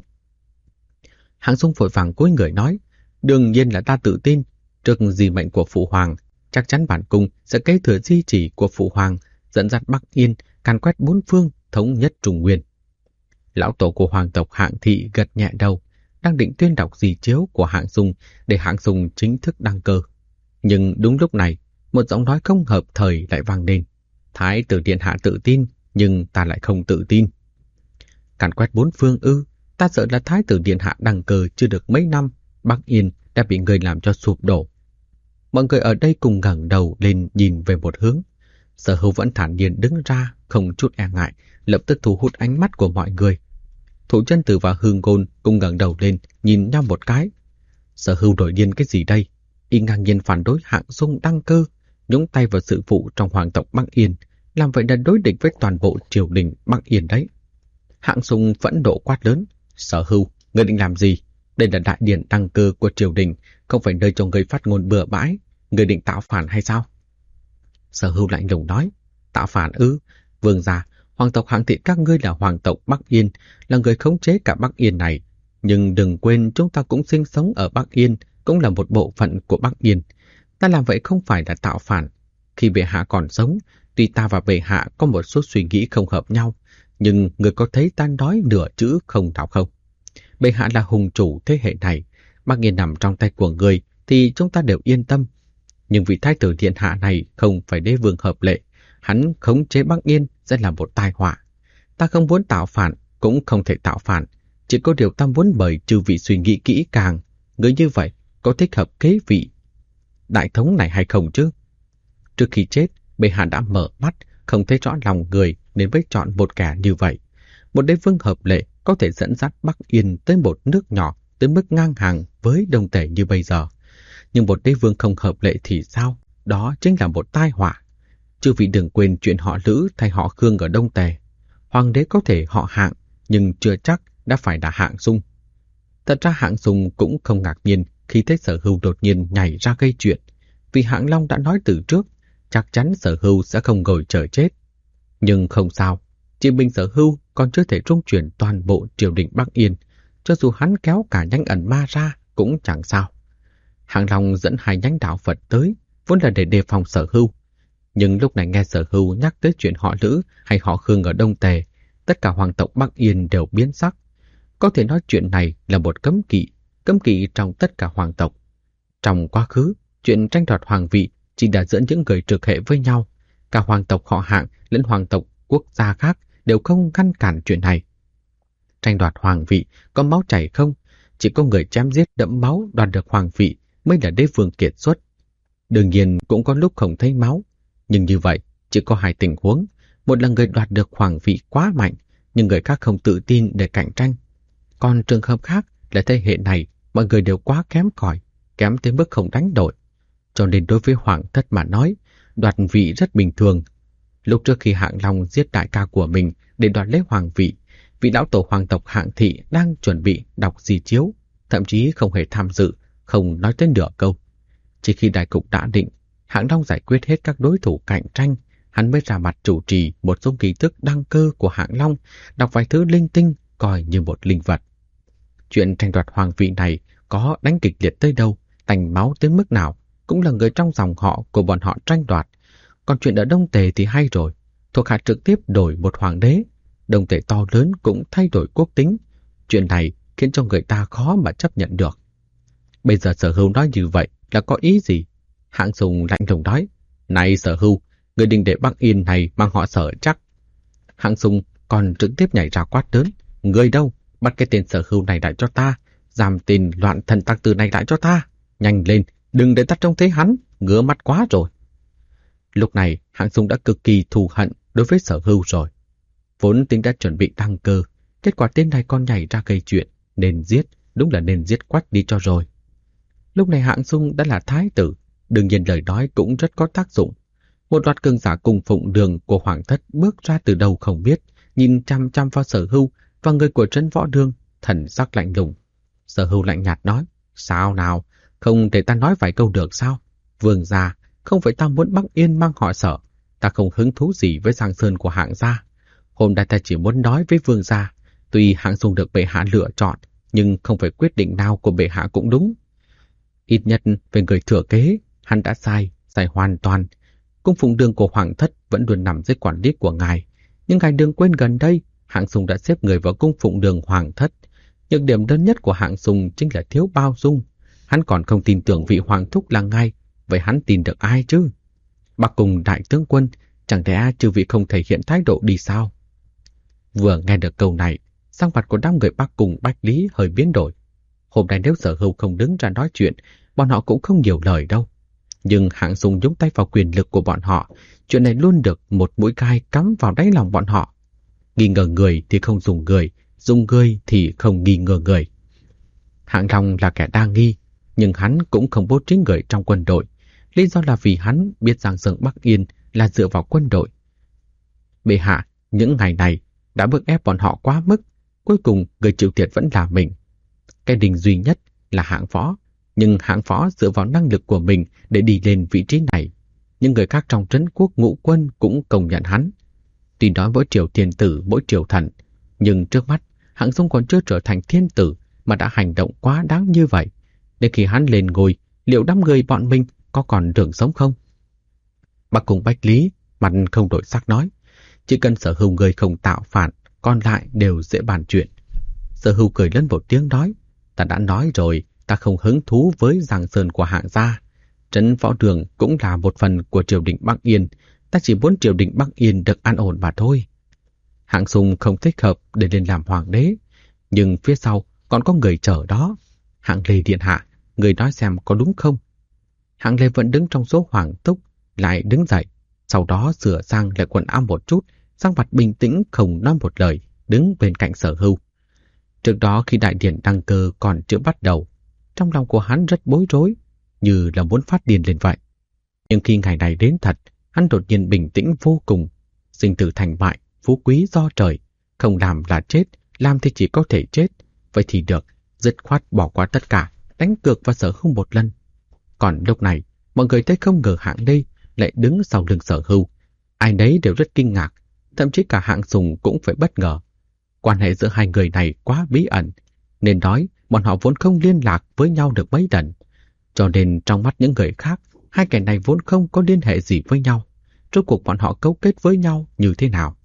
Hạng Sung vội vàng cúi người nói, đương nhiên là ta tự tin, trước di mệnh của phụ hoàng, chắc chắn bản cung sẽ kế thừa di chỉ của phụ hoàng, dẫn dắt Bắc Yên, càn quét bốn phương, thống nhất Trung Nguyên. Lão tổ của hoàng tộc Hạng Thị gật nhẹ đầu, đang định tuyên đọc di chiếu của Hạng Sung để Hạng Sung chính thức đăng cơ. Nhưng đúng lúc này, một giọng nói không hợp thời lại vang lên. Thái tử điện hạ tự tin, nhưng ta lại không tự tin. Càn quét bốn phương ư? Ta sợ là thái tử điện hạ đăng cơ chưa được mấy năm, Bắc Yên đã bị người làm cho sụp đổ. Mọi người ở đây cùng ngẩng đầu lên nhìn về một hướng. Sở Hưu vẫn thản nhiên đứng ra, không chút e ngại, lập tức thu hút ánh mắt của mọi người. Thủ Chân Tử và Hương Ngôn cùng ngẩng đầu lên, nhìn nhau một cái. Sở Hưu đổi điên cái gì đây? Y ngang nhiên phản đối Hạng Sung đăng cơ, nhúng tay vào sự vụ trong hoàng tộc Bắc Yên, làm vậy là đối địch với toàn bộ triều đình Bắc Yên đấy. Hạng Sung phẫn nộ quát lớn, Sở Hưu, ngươi định làm gì? Đây là đại điển đăng cơ của triều đình, không phải nơi cho ngươi phát ngôn bừa bãi, ngươi định tạo phản hay sao? Sở Hưu lạnh lùng nói, tạo phản ư? Vương gia, hoàng tộc Hạng Thị các ngươi là hoàng tộc Bắc Yên, là người khống chế cả Bắc Yên này. Nhưng đừng quên chúng ta cũng sinh sống ở Bắc Yên, cũng là một bộ phận của Bắc Yên. Ta làm vậy không phải là tạo phản. Khi bệ hạ còn sống, tuy ta và bệ hạ có một số suy nghĩ không hợp nhau, nhưng người có thấy ta nói nửa chữ không thảo không? Bệ hạ là hùng chủ thế hệ này, Bắc Yên nằm trong tay của người thì chúng ta đều yên tâm. Nhưng vị thái tử điện hạ này không phải đế vương hợp lệ, hắn khống chế Bắc Yên sẽ là một tai họa. Ta không muốn tạo phản, cũng không thể tạo phản, chỉ có điều ta muốn mời chư vị suy nghĩ kỹ càng, người như vậy có thích hợp kế vị đại thống này hay không chứ? Trước khi chết, bệ hạ đã mở mắt, không thấy rõ lòng người nên mới chọn một kẻ như vậy. Một đế vương hợp lệ có thể dẫn dắt Bắc Yên tới một nước nhỏ, tới mức ngang hàng với Đông Tề như bây giờ. Nhưng một đế vương không hợp lệ thì sao? Đó chính là một tai họa. Chư vị đừng quên chuyện họ Lữ thay họ Khương ở Đông Tề. Hoàng đế có thể họ Hạng, nhưng chưa chắc đã phải là Hạng Sung. Thật ra Hạng Sung cũng không ngạc nhiên khi thấy Sở Hưu đột nhiên nhảy ra gây chuyện. Vì Hạng Long đã nói từ trước, chắc chắn Sở Hưu sẽ không ngồi chờ chết. Nhưng không sao, chỉ mình Sở Hưu còn chưa thể trung chuyển toàn bộ triều đình Bắc Yên, cho dù hắn kéo cả nhánh ẩn ma ra cũng chẳng sao. Hạng Long dẫn hai nhánh đạo Phật tới, vốn là để đề phòng Sở Hưu. Nhưng lúc này nghe Sở Hưu nhắc tới chuyện họ Lữ hay họ Khương ở Đông Tề, tất cả hoàng tộc Bắc Yên đều biến sắc. Có thể nói chuyện này là một cấm kỵ trong tất cả hoàng tộc. Trong quá khứ, chuyện tranh đoạt hoàng vị chỉ đã giữa những người trực hệ với nhau. Cả hoàng tộc họ Hạng lẫn hoàng tộc quốc gia khác đều không ngăn cản chuyện này. Tranh đoạt hoàng vị có máu chảy không? Chỉ có người chém giết đẫm máu đoạt được hoàng vị mới là đế vương kiệt xuất. Đương nhiên cũng có lúc không thấy máu, nhưng như vậy chỉ có hai tình huống. Một là người đoạt được hoàng vị quá mạnh, nhưng người khác không tự tin để cạnh tranh. Còn trường hợp khác là thế hệ này mọi người đều quá kém cỏi, kém tới mức không đánh đổi. Cho nên đối với hoàng thất mà nói, đoạt vị rất bình thường. Lúc trước khi Hạng Long giết đại ca của mình để đoạt lấy hoàng vị, vị lão tổ hoàng tộc Hạng Thị đang chuẩn bị đọc di chiếu, thậm chí không hề tham dự, không nói tới nửa câu. Chỉ khi đại cục đã định, Hạng Long giải quyết hết các đối thủ cạnh tranh, hắn mới ra mặt chủ trì một số nghi thức đăng cơ của Hạng Long, đọc vài thứ linh tinh coi như một linh vật. Chuyện tranh đoạt hoàng vị này có đánh kịch liệt tới đâu, tanh máu tới mức nào, cũng là người trong dòng họ của bọn họ tranh đoạt. Còn chuyện ở Đông Tề thì hay rồi, thuộc hạ trực tiếp đổi một hoàng đế, Đông Tề to lớn cũng thay đổi quốc tính. Chuyện này khiến cho người ta khó mà chấp nhận được. Bây giờ Sở Hưu nói như vậy là có ý gì? Hạng Sùng lạnh lùng nói, này Sở Hưu, người đình đệ Bắc Yên này mang họ Sở chắc. Hạng Sùng còn trực tiếp nhảy ra quát lớn, người đâu, bắt cái tên Sở Hưu này lại cho ta, giam tên loạn thần tặc tử này lại cho ta, nhanh lên, đừng để ta trông thấy hắn, ngứa mắt quá rồi. Lúc này Hạng Sùng đã cực kỳ thù hận đối với Sở Hưu rồi. Vốn tính đã chuẩn bị đăng cơ, kết quả tên này con nhảy ra gây chuyện, nên giết, đúng là nên giết quách đi cho rồi. Lúc này Hạng Sùng đã là thái tử, đương nhiên lời nói cũng rất có tác dụng. Một loạt cường giả cùng phụng đường của hoàng thất bước ra từ đâu không biết, nhìn chăm chăm vào Sở Hưu và người của Trấn Võ Đương, thần sắc lạnh lùng. Sở Hưu lạnh nhạt nói, sao nào, không để ta nói vài câu được sao? Vương gia, không phải ta muốn Bắc Yên mang họ Sở, ta không hứng thú gì với Giang Sơn của Hạng gia. Hôm nay ta chỉ muốn nói với vương gia, tuy Hạng Sùng được bệ hạ lựa chọn, nhưng không phải quyết định nào của bệ hạ cũng đúng. Ít nhất về người thừa kế, hắn đã sai hoàn toàn. Cung phụng đường của hoàng thất vẫn luôn nằm dưới quản lý của ngài, nhưng ngài đừng quên gần đây, Hạng Sùng đã xếp người vào cung phụng đường hoàng thất. Nhược điểm đơn nhất của Hạng Sùng chính là thiếu bao dung. Hắn còn không tin tưởng vị hoàng thúc là ngài, vậy hắn tin được ai chứ? Bắc Cung đại tướng quân, chẳng lẽ chư vị không thể hiện thái độ đi sao? Vừa nghe được câu này, sắc mặt của đám người Bắc Cung Bách Lý hơi biến đổi. Hôm nay nếu Sở Hưu không đứng ra nói chuyện, bọn họ cũng không nhiều lời đâu. Nhưng Hạng Sùng nhúng tay vào quyền lực của bọn họ, chuyện này luôn được một mũi gai cắm vào đáy lòng bọn họ. Nghi ngờ người thì không dùng người thì không nghi ngờ người. Hạng Long là kẻ đa nghi, nhưng hắn cũng không bố trí người trong quân đội. Lý do là vì hắn biết rằng Giang Bắc Yên là dựa vào quân đội. Bệ hạ, những ngày này đã bức ép bọn họ quá mức, cuối cùng người chịu thiệt vẫn là mình. Cái đình duy nhất là Hạng Võ, nhưng Hạng Võ dựa vào năng lực của mình để đi lên vị trí này. Nhưng người khác trong trấn quốc ngũ quân cũng công nhận hắn. Tuy nói mỗi triều thiên tử, mỗi triều thần, nhưng trước mắt Hạng Sùng còn chưa trở thành thiên tử mà đã hành động quá đáng như vậy. Đến khi hắn lên ngôi, liệu đám người bọn mình có còn đường sống không? Bắc Cung Bách Lý mặt không đổi sắc nói, chỉ cần Sở Hưu người không tạo phản, còn lại đều dễ bàn chuyện. Sở Hưu cười lên một tiếng nói, ta đã nói rồi, ta không hứng thú với Giang Sơn của Hạng gia. Trấn Võ Đường cũng là một phần của triều đình Bắc Yên, ta chỉ muốn triều đình Bắc Yên được an ổn mà thôi. Hạng Sùng không thích hợp để lên làm hoàng đế, nhưng phía sau còn có người chờ đó. Hạng Lê điện hạ, người nói xem có đúng không? Hạng Lê vẫn đứng trong số hoàng túc, lại đứng dậy, sau đó sửa sang lại quần áo một chút, sắc mặt bình tĩnh không nói một lời, đứng bên cạnh Sở Hưu. Trước đó khi đại điển đăng cơ còn chưa bắt đầu, trong lòng của hắn rất bối rối, như là muốn phát điên lên vậy. Nhưng khi ngày này đến thật, hắn đột nhiên bình tĩnh vô cùng. Sinh tử thành bại, phú quý do trời, không làm là chết, làm thì chỉ có thể chết. Vậy thì được, dứt khoát bỏ qua tất cả, đánh cược và Sở Hưu một lần. Còn lúc này, mọi người thấy không ngờ Hạng Lê lại đứng sau lưng Sở Hưu. Ai nấy đều rất kinh ngạc, thậm chí cả Hạng Sùng cũng phải bất ngờ. Quan hệ giữa hai người này quá bí ẩn, nên nói bọn họ vốn không liên lạc với nhau được mấy lần. Cho nên trong mắt những người khác, hai kẻ này vốn không có liên hệ gì với nhau. Rốt cuộc bọn họ cấu kết với nhau như thế nào?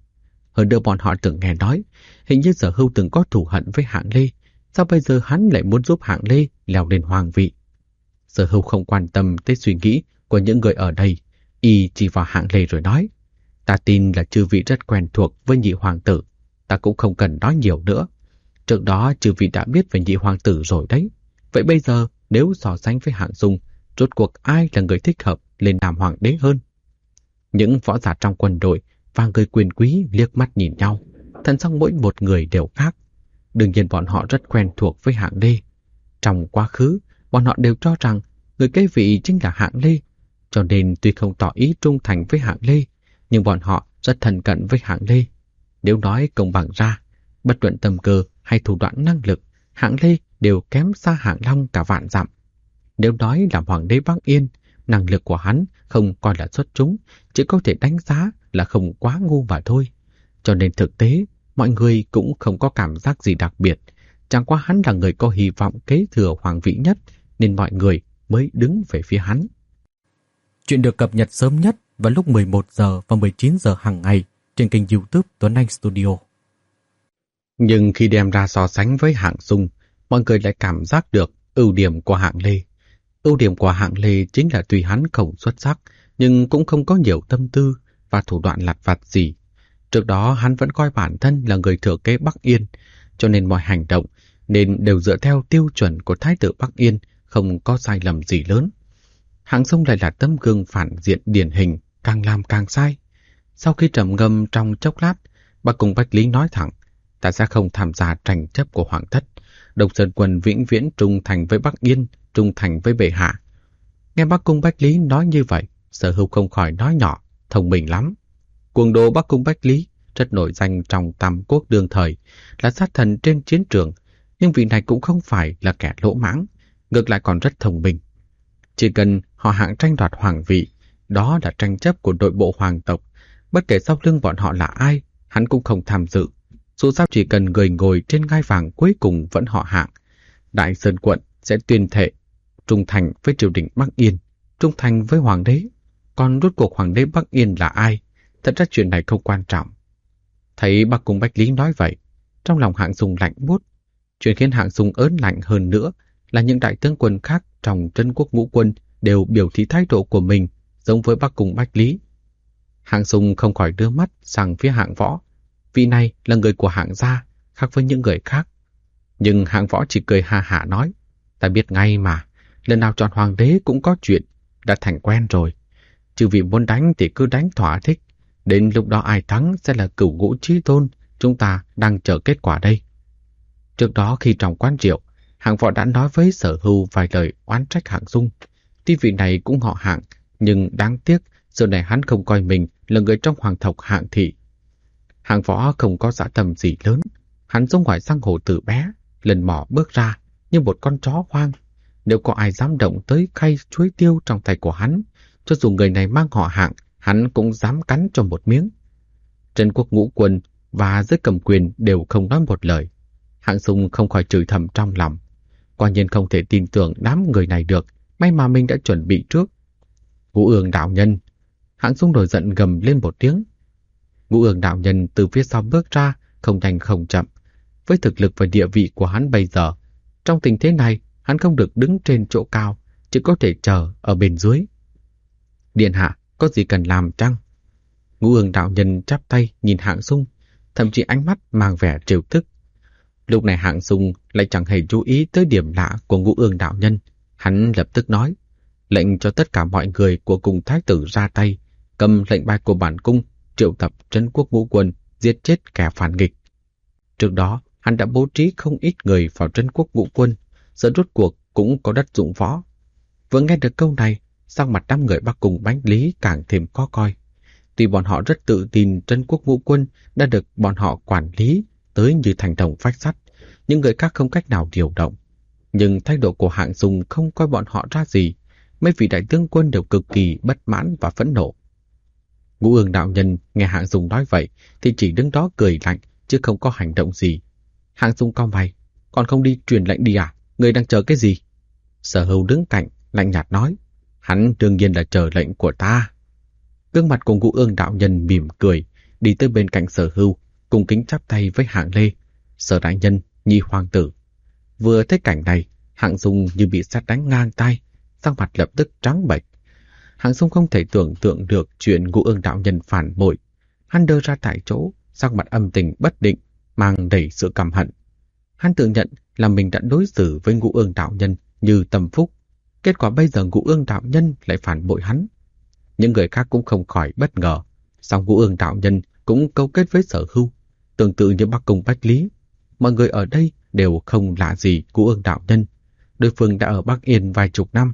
Hơn nữa bọn họ từng nghe nói, hình như Sở Hưu từng có thù hận với Hạng Lê. Sao bây giờ hắn lại muốn giúp Hạng Lê leo lên hoàng vị? Sở Hưu không quan tâm tới suy nghĩ của những người ở đây. Y chỉ vào Hạng Lê rồi nói, ta tin là chư vị rất quen thuộc với nhị hoàng tử. Ta cũng không cần nói nhiều nữa. Trước đó chư vị đã biết về nhị hoàng tử rồi đấy. Vậy bây giờ nếu so sánh với Hạng Dung, rốt cuộc ai là người thích hợp lên làm hoàng đế hơn? Những võ giả trong quân đội và người quyền quý liếc mắt nhìn nhau, thần sắc mỗi một người đều khác. Đương nhiên bọn họ rất quen thuộc với Hạng Lê. Trong quá khứ, bọn họ đều cho rằng người kế vị chính là Hạng Lê, cho nên tuy không tỏ ý trung thành với Hạng Lê, nhưng bọn họ rất thân cận với Hạng Lê. Nếu nói công bằng ra, bất luận tầm cơ hay thủ đoạn năng lực, Hạng Lê đều kém xa Hạng Long cả vạn dặm. Nếu nói làm hoàng đế Bắc Yên, năng lực của hắn không coi là xuất chúng, chỉ có thể đánh giá là không quá ngu mà thôi. Cho nên thực tế, mọi người cũng không có cảm giác gì đặc biệt. Chẳng qua hắn là người có hy vọng kế thừa hoàng vị nhất, nên mọi người mới đứng về phía hắn. Chuyện được cập nhật sớm nhất vào lúc 11 giờ và 19 giờ hàng ngày trên kênh YouTube Tuấn Anh Studio. Nhưng khi đem ra so sánh với Hạng Dung, mọi người lại cảm giác được ưu điểm của Hạng Lê. Ưu điểm của Hạng Lê chính là tuy hắn không xuất sắc, nhưng cũng không có nhiều tâm tư và thủ đoạn lặt vặt gì. Trước đó hắn vẫn coi bản thân là người thừa kế Bắc Yên, cho nên mọi hành động nên đều dựa theo tiêu chuẩn của Thái tử Bắc Yên, không có sai lầm gì lớn. Hạng Dung lại là tấm gương phản diện điển hình, càng làm càng sai. Sau khi trầm ngâm trong chốc lát, Bắc Cung Bách Lý nói thẳng, ta sẽ không tham gia tranh chấp của Hoàng thất. Độc Sơn Quân vĩnh viễn trung thành với Bắc Yên, trung thành với bệ hạ. Nghe Bắc Cung Bách Lý nói như vậy, Sở Hưu không khỏi nói nhỏ, thông minh lắm. Cuồng đồ Bắc Cung Bách Lý rất nổi danh trong Tam Quốc đương thời, là sát thần trên chiến trường, nhưng vị này cũng không phải là kẻ lỗ mãng, ngược lại còn rất thông minh. Chỉ cần họ Hạng tranh đoạt hoàng vị, đó là tranh chấp của nội bộ hoàng tộc, bất kể sau lưng bọn họ là ai, hắn cũng không tham dự. Dù sao chỉ cần người ngồi trên ngai vàng cuối cùng vẫn họ Hạng, Đại Sơn quận sẽ tuyên thệ trung thành với triều đình Bắc Yên, trung thành với hoàng đế. Còn rốt cuộc hoàng đế Bắc Yên là ai? Thật ra chuyện này không quan trọng. Thấy Bắc Cung Bách Lý nói vậy, trong lòng Hạng Dung lạnh buốt. Chuyện khiến Hạng Dung ớn lạnh hơn nữa là những đại tướng quân khác trong Trấn Quốc Ngũ Quân đều biểu thị thái độ của mình giống với Bắc Cung Bách Lý. Hạng Dung không khỏi đưa mắt sang phía Hạng Võ. Vị này là người của Hạng gia, khác với những người khác. Nhưng Hạng Võ chỉ cười ha hả nói, ta biết ngay mà, lần nào chọn hoàng đế cũng có chuyện, đã thành quen rồi. Chư vị muốn đánh thì cứ đánh thỏa thích, đến lúc đó ai thắng sẽ là Cửu Ngũ Chí Tôn, chúng ta đang chờ kết quả đây. Trước đó khi trong quán rượu, Hạng Võ đã nói với Sở Hưu vài lời oán trách Hạng Dung. Tuy vị này cũng họ Hạng, nhưng đáng tiếc giờ này hắn không coi mình là người trong hoàng tộc Hạng thị. Hạng Võ không có dã tâm gì lớn, hắn giống ngoài giang hồ từ bé, lần mò bước ra như một con chó hoang. Nếu có ai dám động tới khay chuối tiêu trong tay của hắn, cho dù người này mang họ Hạng, hắn cũng dám cắn cho một miếng. Trấn Quốc Ngũ Quân và giới cầm quyền đều không nói một lời. Hạng Dung không khỏi chửi thầm trong lòng. Quả nhiên không thể tin tưởng đám người này được, may mà mình đã chuẩn bị trước. Ngũ Ương đạo nhân. Hạng Dung nổi giận gầm lên một tiếng. Ngũ Ương đạo nhân từ phía sau bước ra, không nhanh không chậm. Với thực lực và địa vị của hắn bây giờ, trong tình thế này, hắn không được đứng trên chỗ cao, chỉ có thể chờ ở bên dưới. Điện hạ, có gì cần làm chăng? Ngũ Ương đạo nhân chắp tay nhìn Hạng Dung, thậm chí ánh mắt mang vẻ trêu tức. Lúc này Hạng Dung lại chẳng hề chú ý tới điểm lạ của Ngũ Ương đạo nhân. Hắn lập tức nói, lệnh cho tất cả mọi người của cùng thái tử ra tay, cầm lệnh bài của bản cung, triệu tập Trấn Quốc Ngũ Quân, giết chết kẻ phản nghịch. Trước đó, hắn đã bố trí không ít người vào Trấn Quốc Ngũ Quân, giờ rốt cuộc cũng có đất dụng võ. Vừa nghe được câu này, sắc mặt đám người Bắc Cung Bách Lý càng thêm khó coi. Tuy bọn họ rất tự tin Trấn Quốc Ngũ Quân đã được bọn họ quản lý tới như thành đồng vách sắt, những người khác không cách nào điều động. Nhưng thái độ của Hạng Dung không coi bọn họ ra gì, mấy vị đại tướng quân đều cực kỳ bất mãn và phẫn nộ. Ngũ Ương đạo nhân nghe Hạng Dung nói vậy thì chỉ đứng đó cười lạnh chứ không có hành động gì. Hạng Dung cau mày, còn không đi truyền lệnh đi à? Người đang chờ cái gì? Sở Hưu đứng cạnh lạnh nhạt nói, hắn đương nhiên là chờ lệnh của ta. Gương mặt của Ngũ Ương đạo nhân mỉm cười, đi tới bên cạnh Sở Hưu, cùng kính chắp tay với Hạng Lê. Sở đại nhân, Nhi hoàng tử. Vừa thấy cảnh này, Hạng Dung như bị sét đánh ngang tai, sắc mặt lập tức trắng bệch. Hạng Dung không thể tưởng tượng được chuyện Ngũ Ương đạo nhân phản bội. Hắn đơ ra tại chỗ, sắc mặt âm tình bất định, mang đầy sự căm hận. Hắn tự nhận là mình đã đối xử với Ngũ Ương đạo nhân như tâm phúc. Kết quả bây giờ Ngũ Ương đạo nhân lại phản bội hắn. Những người khác cũng không khỏi bất ngờ. Song Ngũ Ương đạo nhân cũng câu kết với Sở Hưu, tương tự như Bắc Cung Bách Lý. Mọi người ở đây đều không lạ gì Ngũ Ương đạo nhân. Đối phương đã ở Bắc Yên vài chục năm.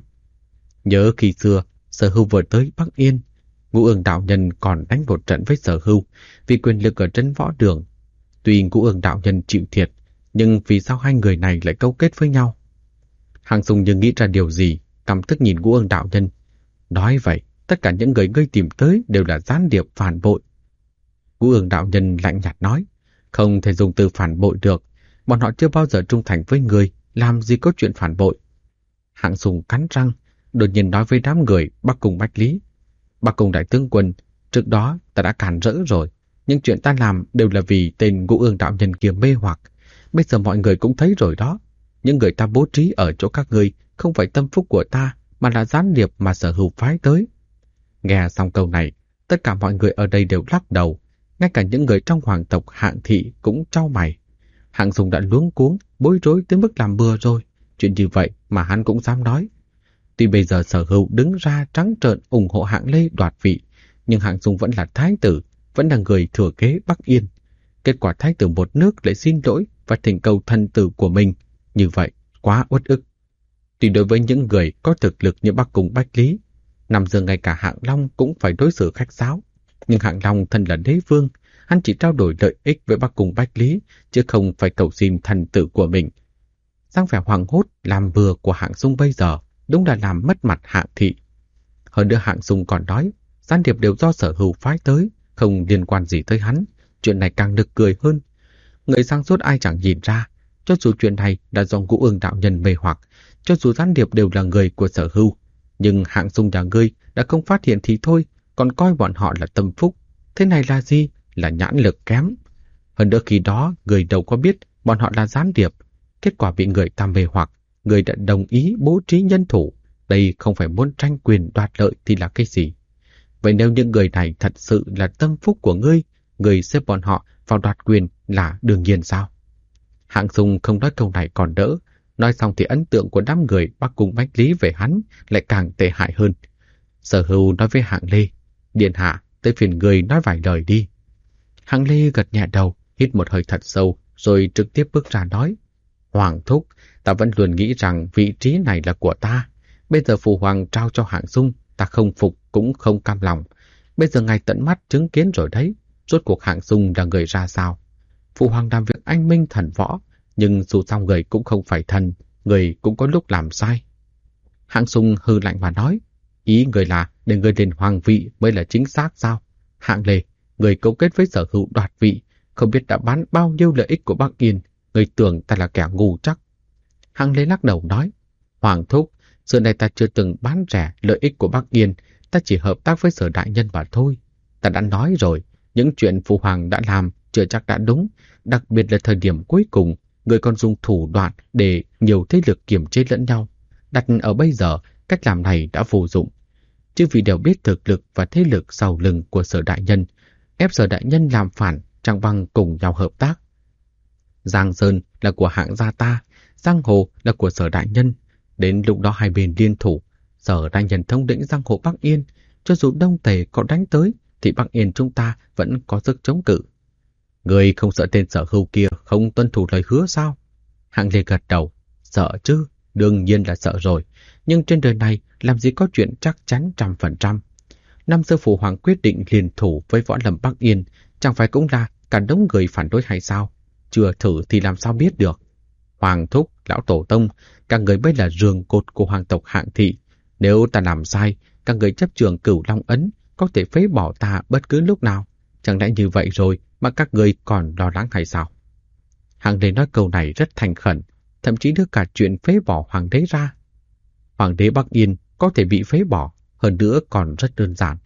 Nhớ khi xưa, Sở Hưu vừa tới Bắc Yên, Ngũ Ương đạo nhân còn đánh một trận với Sở Hưu vì quyền lực ở trấn Võ Đường. Tuy Ngũ Ương đạo nhân chịu thiệt, nhưng vì sao hai người này lại câu kết với nhau? Hạng Dung như nghĩ ra điều gì, căm tức nhìn Ngũ Ương đạo nhân. Nói vậy, tất cả những người ngươi tìm tới đều là gián điệp phản bội. Ngũ Ương đạo nhân lạnh nhạt nói, không thể dùng từ phản bội được, bọn họ chưa bao giờ trung thành với ngươi, làm gì có chuyện phản bội. Hạng Dung cắn răng, đột nhiên nói với đám người Bắc Cung Bách Lý. Bắc Cung đại tướng quân, trước đó ta đã cản rỡ rồi, nhưng chuyện ta làm đều là vì tên Ngũ Ương đạo nhân kia mê hoặc. Bây giờ mọi người cũng thấy rồi đó, những người ta bố trí ở chỗ các ngươi không phải tâm phúc của ta, mà là gián điệp mà Sở Hưu phái tới. Nghe xong câu này, tất cả mọi người ở đây đều lắc đầu, ngay cả những người trong hoàng tộc Hạng thị cũng chau mày. Hạng Dung đã luống cuống, bối rối tới mức làm bừa rồi, chuyện như vậy mà hắn cũng dám nói. Tuy bây giờ Sở Hưu đứng ra trắng trợn ủng hộ Hạng Lê đoạt vị, nhưng Hạng Dung vẫn là thái tử, vẫn là người thừa kế Bắc Yên. Kết quả thái tử một nước lại xin lỗi và thỉnh cầu thân tử của mình, như vậy quá uất ức. Tuy đối với những người có thực lực như Bắc Cung Bách Lý, năm giờ ngay cả Hạng Long cũng phải đối xử khách sáo, nhưng Hạng Long thân là đế vương, hắn chỉ trao đổi lợi ích với Bắc Cung Bách Lý, chứ không phải cầu xin thần tử của mình. Dáng vẻ hoảng hốt làm bừa của Hạng Dung bây giờ đúng là làm mất mặt Hạng thị. Hơn nữa Hạng Dung còn nói, gián điệp đều do Sở Hưu phái tới, không liên quan gì tới hắn. Chuyện này càng nực cười hơn. Người sáng suốt ai chẳng nhìn ra, cho dù chuyện này là do Ngũ Ương đạo nhân mê hoặc, cho dù gián điệp đều là người của Sở Hưu, nhưng Hạng Dung nhà ngươi đã không phát hiện thì thôi, còn coi bọn họ là tâm phúc. Thế này là gì? Là nhãn lực kém. Hơn nữa khi đó, người đâu có biết bọn họ là gián điệp. Kết quả bị người ta mê hoặc, người đã đồng ý bố trí nhân thủ. Đây không phải muốn tranh quyền đoạt lợi thì là cái gì? Vậy nếu những người này thật sự là tâm phúc của ngươi, người xếp bọn họ vào đoạt quyền là đương nhiên sao? Hạng Dung không nói câu này còn đỡ. Nói xong thì ấn tượng của đám người Bắc Cung Bách Lý về hắn lại càng tệ hại hơn. Sở Hưu nói với Hạng Lê, điện hạ, tới phiền người nói vài lời đi. Hạng Lê gật nhẹ đầu, hít một hơi thật sâu, rồi trực tiếp bước ra nói, Hoàng thúc, ta vẫn luôn nghĩ rằng vị trí này là của ta. Bây giờ phụ hoàng trao cho Hạng Dung, ta không phục cũng không cam lòng. Bây giờ ngài tận mắt chứng kiến rồi đấy, rốt cuộc Hạng Dung là người ra sao. Phụ hoàng làm việc anh minh thần võ, nhưng dù sao người cũng không phải thần, người cũng có lúc làm sai. Hạng Dung hừ lạnh và nói, ý người là để người lên hoàng vị mới là chính xác sao? Hạng Lê, người cấu kết với Sở Hưu đoạt vị, không biết đã bán bao nhiêu lợi ích của Bắc Yên, người tưởng ta là kẻ ngu chắc. Hạng Lê lắc đầu nói, Hoàng thúc, xưa này ta chưa từng bán rẻ lợi ích của Bắc Yên, ta chỉ hợp tác với Sở đại nhân mà thôi. Ta đã nói rồi, những chuyện phụ hoàng đã làm chưa chắc đã đúng, đặc biệt là thời điểm cuối cùng, người còn dùng thủ đoạn để nhiều thế lực kiềm chế lẫn nhau. Đặt ở bây giờ, cách làm này đã vô dụng. Chứ vì đều biết thực lực và thế lực sau lưng của Sở đại nhân, ép Sở đại nhân làm phản chẳng bằng cùng nhau hợp tác. Giang Sơn là của Hạng gia ta, Giang Hồ là của Sở đại nhân. Đến lúc đó hai bên liên thủ, Sở đại nhân thống lĩnh Giang Hồ Bắc Yên, cho dù Đông Tề có đánh tới, thì Bắc Yên chúng ta vẫn có sức chống cự. Người không sợ tên Sở Hưu kia không tuân thủ lời hứa sao? Hạng Lê gật đầu, sợ chứ, đương nhiên là sợ rồi. Nhưng trên đời này làm gì có chuyện chắc chắn 100%. Năm xưa phụ hoàng quyết định liên thủ với võ lâm Bắc Yên, chẳng phải cũng là cả đống người phản đối hay sao? Chưa thử thì làm sao biết được. Hoàng thúc, lão tổ tông, các người mới là giường cột của hoàng tộc Hạng thị. Nếu ta làm sai, các người chấp trường Cửu Long ấn có thể phế bỏ ta bất cứ lúc nào. Chẳng lẽ như vậy rồi mà các người còn lo lắng hay sao? Hạng Lê nói câu này rất thành khẩn, thậm chí đưa cả chuyện phế bỏ hoàng đế ra. Hoàng đế Bắc Yên có thể bị phế bỏ, hơn nữa còn rất đơn giản.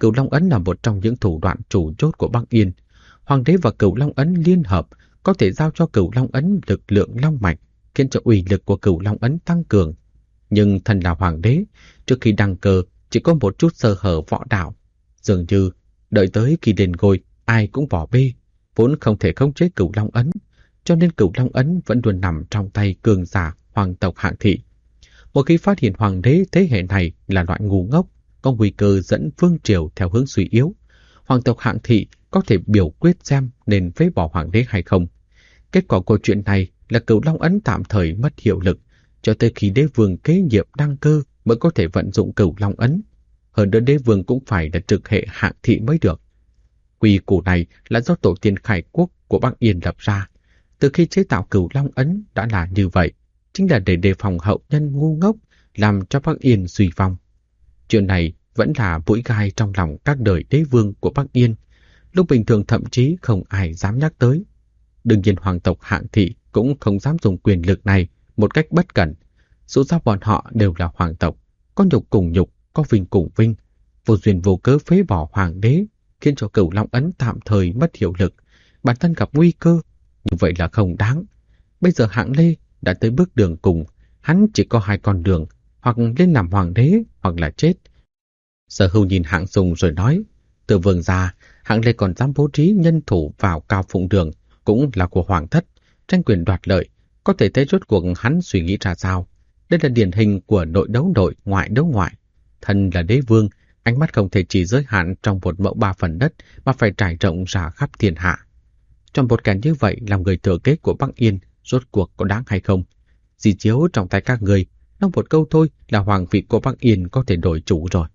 Cửu Long ấn là một trong những thủ đoạn chủ chốt của Bắc Yên. Hoàng đế và Cửu Long ấn liên hợp có thể giao cho Cửu Long ấn lực lượng long mạch, khiến cho uy lực của Cửu Long ấn tăng cường. Nhưng thân là hoàng đế, trước khi đăng cơ chỉ có một chút sơ hở võ đạo. Dường như đợi tới khi lên ngôi ai cũng bỏ bê, vốn không thể khống chế Cửu Long ấn, cho nên Cửu Long ấn vẫn luôn nằm trong tay cường giả hoàng tộc Hạng Thị. Một khi phát hiện hoàng đế thế hệ này là loại ngu ngốc, có nguy cơ dẫn vương triều theo hướng suy yếu, hoàng tộc Hạng Thị có thể biểu quyết xem nên phế bỏ hoàng đế hay không. Kết quả của chuyện này là Cửu Long ấn tạm thời mất hiệu lực, cho tới khi đế vương kế nhiệm đăng cơ mới có thể vận dụng Cửu Long ấn. Hơn nữa đế vương cũng phải là trực hệ Hạng Thị mới được. Quy củ này là do tổ tiên khai quốc của Bắc Yên lập ra. Từ khi chế tạo Cửu Long ấn đã là như vậy, chính là để đề phòng hậu nhân ngu ngốc làm cho Bắc Yên suy vong. Chuyện này vẫn là mũi gai trong lòng các đời đế vương của Bắc Yên. Lúc bình thường thậm chí không ai dám nhắc tới. Đương nhiên hoàng tộc Hạng Thị cũng không dám dùng quyền lực này một cách bất cẩn. Dù sao bọn họ đều là hoàng tộc, có nhục cùng nhục, có vinh cùng vinh. Vô duyên vô cớ phế bỏ hoàng đế, khiến cho Cửu Long ấn tạm thời mất hiệu lực, bản thân gặp nguy cơ. Như vậy là không đáng. Bây giờ Hạng Lê đã tới bước đường cùng, hắn chỉ có hai con đường, hoặc lên làm hoàng đế, hoặc là chết. Sở Hưu nhìn Hạng Sùng rồi nói, từ vương gia, Hạng Lê còn dám bố trí nhân thủ vào Cao Phụng Đường, cũng là của hoàng thất, tranh quyền đoạt lợi, có thể thấy rốt cuộc hắn suy nghĩ ra sao. Đây là điển hình của nội đấu nội, ngoại đấu ngoại. Thân là đế vương, ánh mắt không thể chỉ giới hạn trong một mẫu 3 phần đất mà phải trải rộng ra khắp thiên hạ. Trong một cảnh như vậy, làm người thừa kế của Bắc Yên rốt cuộc có đáng hay không? Di chiếu trong tay các người, nói một câu thôi là hoàng vị của Bắc Yên có thể đổi chủ rồi.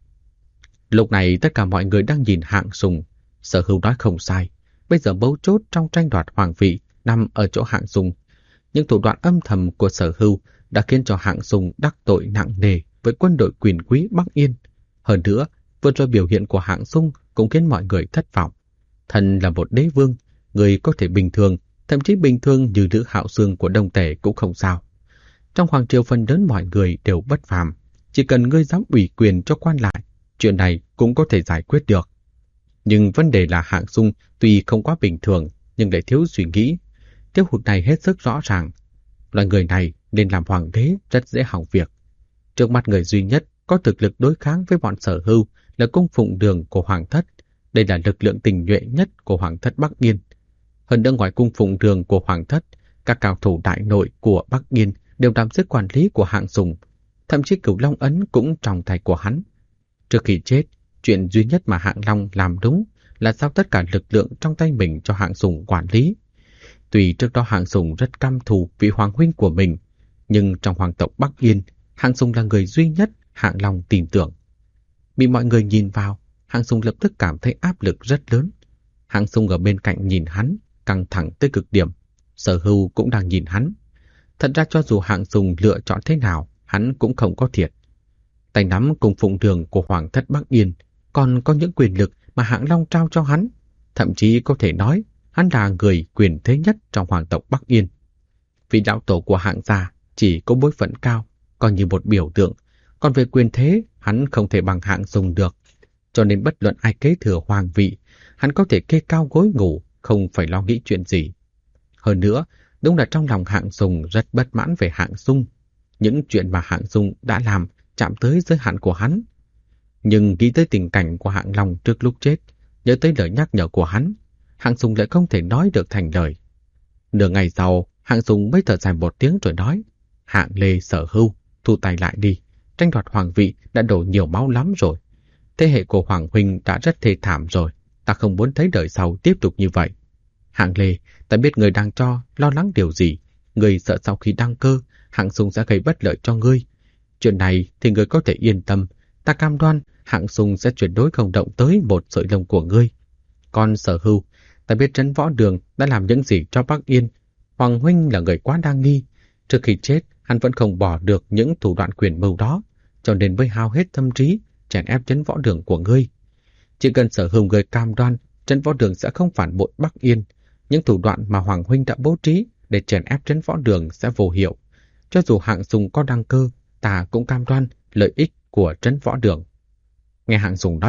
Lúc này tất cả mọi người đang nhìn Hạng Sùng. Sở Hưu nói không sai, bây giờ mấu chốt trong tranh đoạt hoàng vị nằm ở chỗ Hạng Sùng. Nhưng thủ đoạn âm thầm của Sở Hưu đã khiến cho Hạng Sùng đắc tội nặng nề với quân đội quyền quý Bắc Yên. Hơn nữa, vừa rồi biểu hiện của Hạng Sùng cũng khiến mọi người thất vọng. Thần là một đế vương, người có thể bình thường, thậm chí bình thường như Lữ Hạo Xương của Đông Tề cũng không sao. Trong hoàng triều phần lớn mọi người đều bất phàm, chỉ cần ngươi dám ủy quyền cho quan lại, chuyện này cũng có thể giải quyết được. Nhưng vấn đề là Hạng Sung tuy không quá bình thường nhưng lại thiếu suy nghĩ. Thiếu hụt này hết sức rõ ràng. Loại người này nên làm hoàng đế rất dễ hỏng việc. Trước mắt người duy nhất có thực lực đối kháng với bọn Sở Hưu là cung phụng đường của hoàng thất. Đây là lực lượng tinh nhuệ nhất của hoàng thất Bắc Yên. Hơn nữa ngoài cung phụng đường của hoàng thất, các cao thủ đại nội của Bắc Yên đều nằm dưới quản lý của Hạng Sùng. Thậm chí Cửu Long ấn cũng trong tay của hắn. Trước khi chết, chuyện duy nhất mà Hạng Long làm đúng là giao tất cả lực lượng trong tay mình cho Hạng Sùng quản lý. Tuy trước đó Hạng Sùng rất căm thù vị hoàng huynh của mình, nhưng trong hoàng tộc Bắc Yên, Hạng Sùng là người duy nhất Hạng Long tin tưởng. Bị mọi người nhìn vào, Hạng Sùng lập tức cảm thấy áp lực rất lớn. Hạng Sùng ở bên cạnh nhìn hắn, căng thẳng tới cực điểm. Sở Hưu cũng đang nhìn hắn. Thật ra cho dù Hạng Sùng lựa chọn thế nào, hắn cũng không có thiệt. Tay nắm cùng phụng đường của hoàng thất Bắc Yên, còn có những quyền lực mà Hạng Long trao cho hắn. Thậm chí có thể nói, hắn là người quyền thế nhất trong hoàng tộc Bắc Yên. Vị đạo tổ của Hạng gia chỉ có bối phận cao, coi như một biểu tượng. Còn về quyền thế, hắn không thể bằng Hạng Sùng được. Cho nên bất luận ai kế thừa hoàng vị, hắn có thể kê cao gối ngủ, không phải lo nghĩ chuyện gì. Hơn nữa, đúng là trong lòng Hạng Sùng rất bất mãn về Hạng Sung. Những chuyện mà Hạng Sung đã làm chạm tới giới hạn của hắn. Nhưng nghĩ tới tình cảnh của Hạng Long trước lúc chết, nhớ tới lời nhắc nhở của hắn, Hạng Sùng lại không thể nói được thành lời. Nửa ngày sau, Hạng Sùng mới thở dài một tiếng rồi nói, Hạng Lê Sở Hưu, thu tay lại đi, tranh đoạt hoàng vị đã đổ nhiều máu lắm rồi. Thế hệ của Hoàng huynh đã rất thê thảm rồi, ta không muốn thấy đời sau tiếp tục như vậy. Hạng Lê, ta biết người đang lo lắng điều gì, người sợ sau khi đăng cơ, Hạng Sùng sẽ gây bất lợi cho ngươi. Chuyện này thì người có thể yên tâm, ta cam đoan Hạng Sùng sẽ tuyệt đối không động tới một sợi lông của ngươi. Còn Sở Hưu, ta biết Trấn Võ Đường đã làm những gì cho Bắc Yên. Hoàng huynh là người quá đa nghi, trước khi chết hắn vẫn không bỏ được những thủ đoạn quyền mưu đó, cho nên mới hao hết tâm trí chèn ép Trấn Võ Đường của ngươi. Chỉ cần Sở Hưu người cam đoan Trấn Võ Đường sẽ không phản bội Bắc Yên, những thủ đoạn mà Hoàng huynh đã bố trí để chèn ép Trấn Võ Đường sẽ vô hiệu. Cho dù Hạng Sùng có đăng cơ, ta cũng cam đoan lợi ích của Trấn Võ Đường. Nghe Hạng Sùng nói vậy,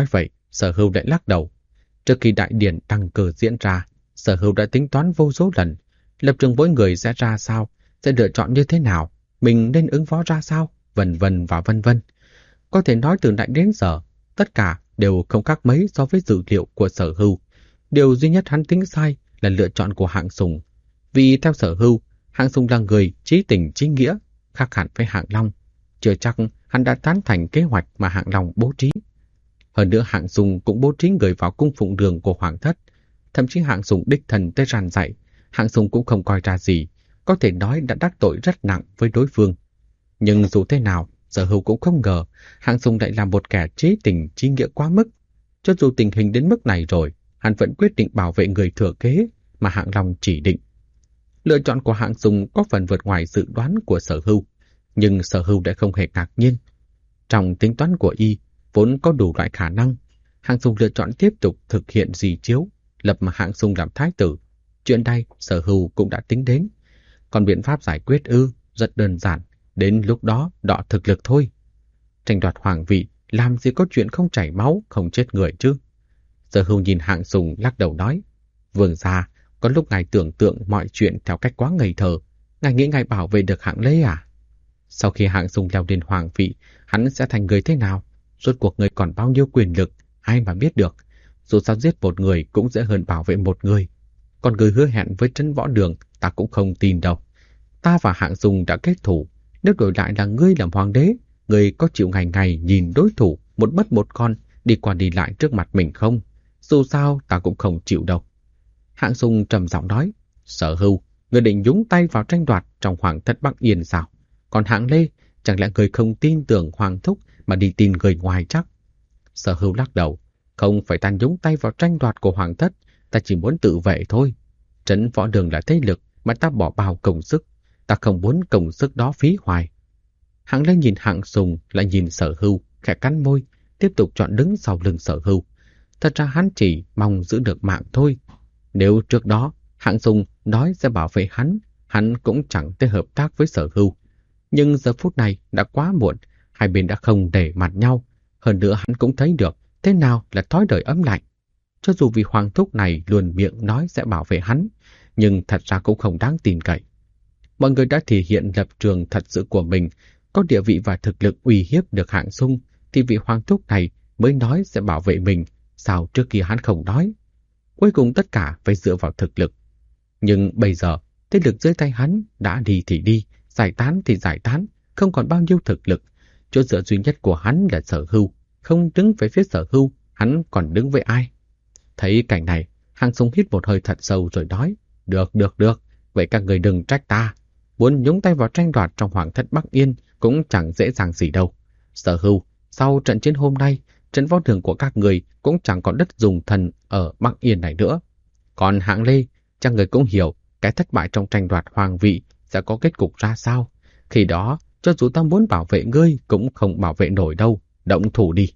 Sở Hưu lại lắc đầu. Trước khi đại điển đăng cơ diễn ra, Sở Hưu đã tính toán vô số lần, lập trường mỗi người sẽ ra sao, sẽ lựa chọn như thế nào, mình nên ứng phó ra sao, vân vân và vân vân. Có thể nói từ nãy đến giờ, tất cả đều không khác mấy so với dự liệu của Sở Hưu. Điều duy nhất hắn tính sai là lựa chọn của Hạng Sùng. Vì theo Sở Hưu, Hạng Sùng là người chí tình chí nghĩa, khác hẳn với Hạng Long. Chưa chắc hắn đã tán thành kế hoạch mà Hạng Long bố trí. Hơn nữa Hạng Sùng cũng bố trí người vào cung phụng đường của Hoàng thất. Thậm chí Hạng Sùng đích thân tới răn dạy, Hạng Sùng cũng không coi ra gì, có thể nói đã đắc tội rất nặng với đối phương. Nhưng dù thế nào, Sở Hưu cũng không ngờ Hạng Sùng lại là một kẻ chí tình chí nghĩa quá mức. Cho dù tình hình đến mức này rồi, hắn vẫn quyết định bảo vệ người thừa kế mà Hạng Long chỉ định. Lựa chọn của Hạng Sùng có phần vượt ngoài dự đoán của Sở Hưu, nhưng Sở Hưu đã không hề ngạc nhiên. Trong tính toán của y vốn có đủ loại khả năng, Hạng Sùng lựa chọn tiếp tục thực hiện di chiếu, lập mà Hạng Sùng làm thái tử. Chuyện đây Sở Hưu cũng đã tính đến. Còn biện pháp giải quyết rất đơn giản, đến lúc đó đọ thực lực thôi. Tranh đoạt hoàng vị làm gì có chuyện không chảy máu, không chết người chứ. Sở Hưu nhìn Hạng Sùng lắc đầu nói, vương gia, có lúc ngài tưởng tượng mọi chuyện theo cách quá ngây thơ, ngài nghĩ ngài bảo vệ được Hạng Lê à? Sau khi Hạng Sùng leo lên hoàng vị, hắn sẽ thành người thế nào? Rốt cuộc người còn bao nhiêu quyền lực, ai mà biết được. Dù sao giết một người cũng dễ hơn bảo vệ một người. Còn người hứa hẹn với Trấn Võ Đường ta cũng không tin đâu. Ta và Hạng Sùng đã kết thủ, nếu đổi lại là ngươi làm hoàng đế, ngươi có chịu ngày ngày nhìn đối thủ một mất một con đi qua đi lại trước mặt mình không? Dù sao ta cũng không chịu đâu. Hạng Sùng trầm giọng nói, Sở Hưu, ngươi định nhúng tay vào tranh đoạt trong hoàng thất Bắc Yên sao? Còn Hạng Lê, chẳng lẽ người không tin tưởng hoàng thúc mà đi tin người ngoài chắc? Sở Hưu lắc đầu, không phải ta nhúng tay vào tranh đoạt của hoàng thất, ta chỉ muốn tự vệ thôi. Trấn Võ Đường là thế lực mà ta bỏ bao công sức, ta không muốn công sức đó phí hoài. Hạng Lê nhìn Hạng Sùng lại nhìn Sở Hưu, khẽ cắn môi, tiếp tục chọn đứng sau lưng Sở Hưu. Thật ra hắn chỉ mong giữ được mạng thôi. Nếu trước đó Hạng Sùng nói sẽ bảo vệ hắn cũng chẳng thể hợp tác với Sở Hưu. Nhưng giờ phút này đã quá muộn, hai bên đã không để mặt nhau. Hơn nữa hắn cũng thấy được thế nào là thói đời ấm lạnh. Cho dù vì hoàng thúc này luôn miệng nói sẽ bảo vệ hắn, nhưng thật ra cũng không đáng tin cậy. Mọi người đã thể hiện lập trường thật sự của mình, có địa vị và thực lực uy hiếp được Hạng Sùng, thì vị hoàng thúc này mới nói sẽ bảo vệ mình, sao trước kia hắn không nói. Cuối cùng tất cả phải dựa vào thực lực. Nhưng bây giờ, thế lực dưới tay hắn đã đi thì đi, giải tán thì giải tán, không còn bao nhiêu thực lực. Chỗ dựa duy nhất của hắn là Sở Hưu, không đứng về phía Sở Hưu, hắn còn đứng với ai? Thấy cảnh này, Hạng Sùng hít một hơi thật sâu rồi nói, được, vậy các người đừng trách ta. Muốn nhúng tay vào tranh đoạt trong hoàng thất Bắc Yên cũng chẳng dễ dàng gì đâu. Sở Hưu, sau trận chiến hôm nay, Trấn Võ Đường của các người cũng chẳng còn đất dùng thần ở Bắc Yên này nữa. Còn Hạng Lê, chắc người cũng hiểu cái thất bại trong tranh đoạt hoàng vị sẽ có kết cục ra sao. Khi đó, cho dù ta muốn bảo vệ ngươi cũng không bảo vệ nổi đâu, động thủ đi.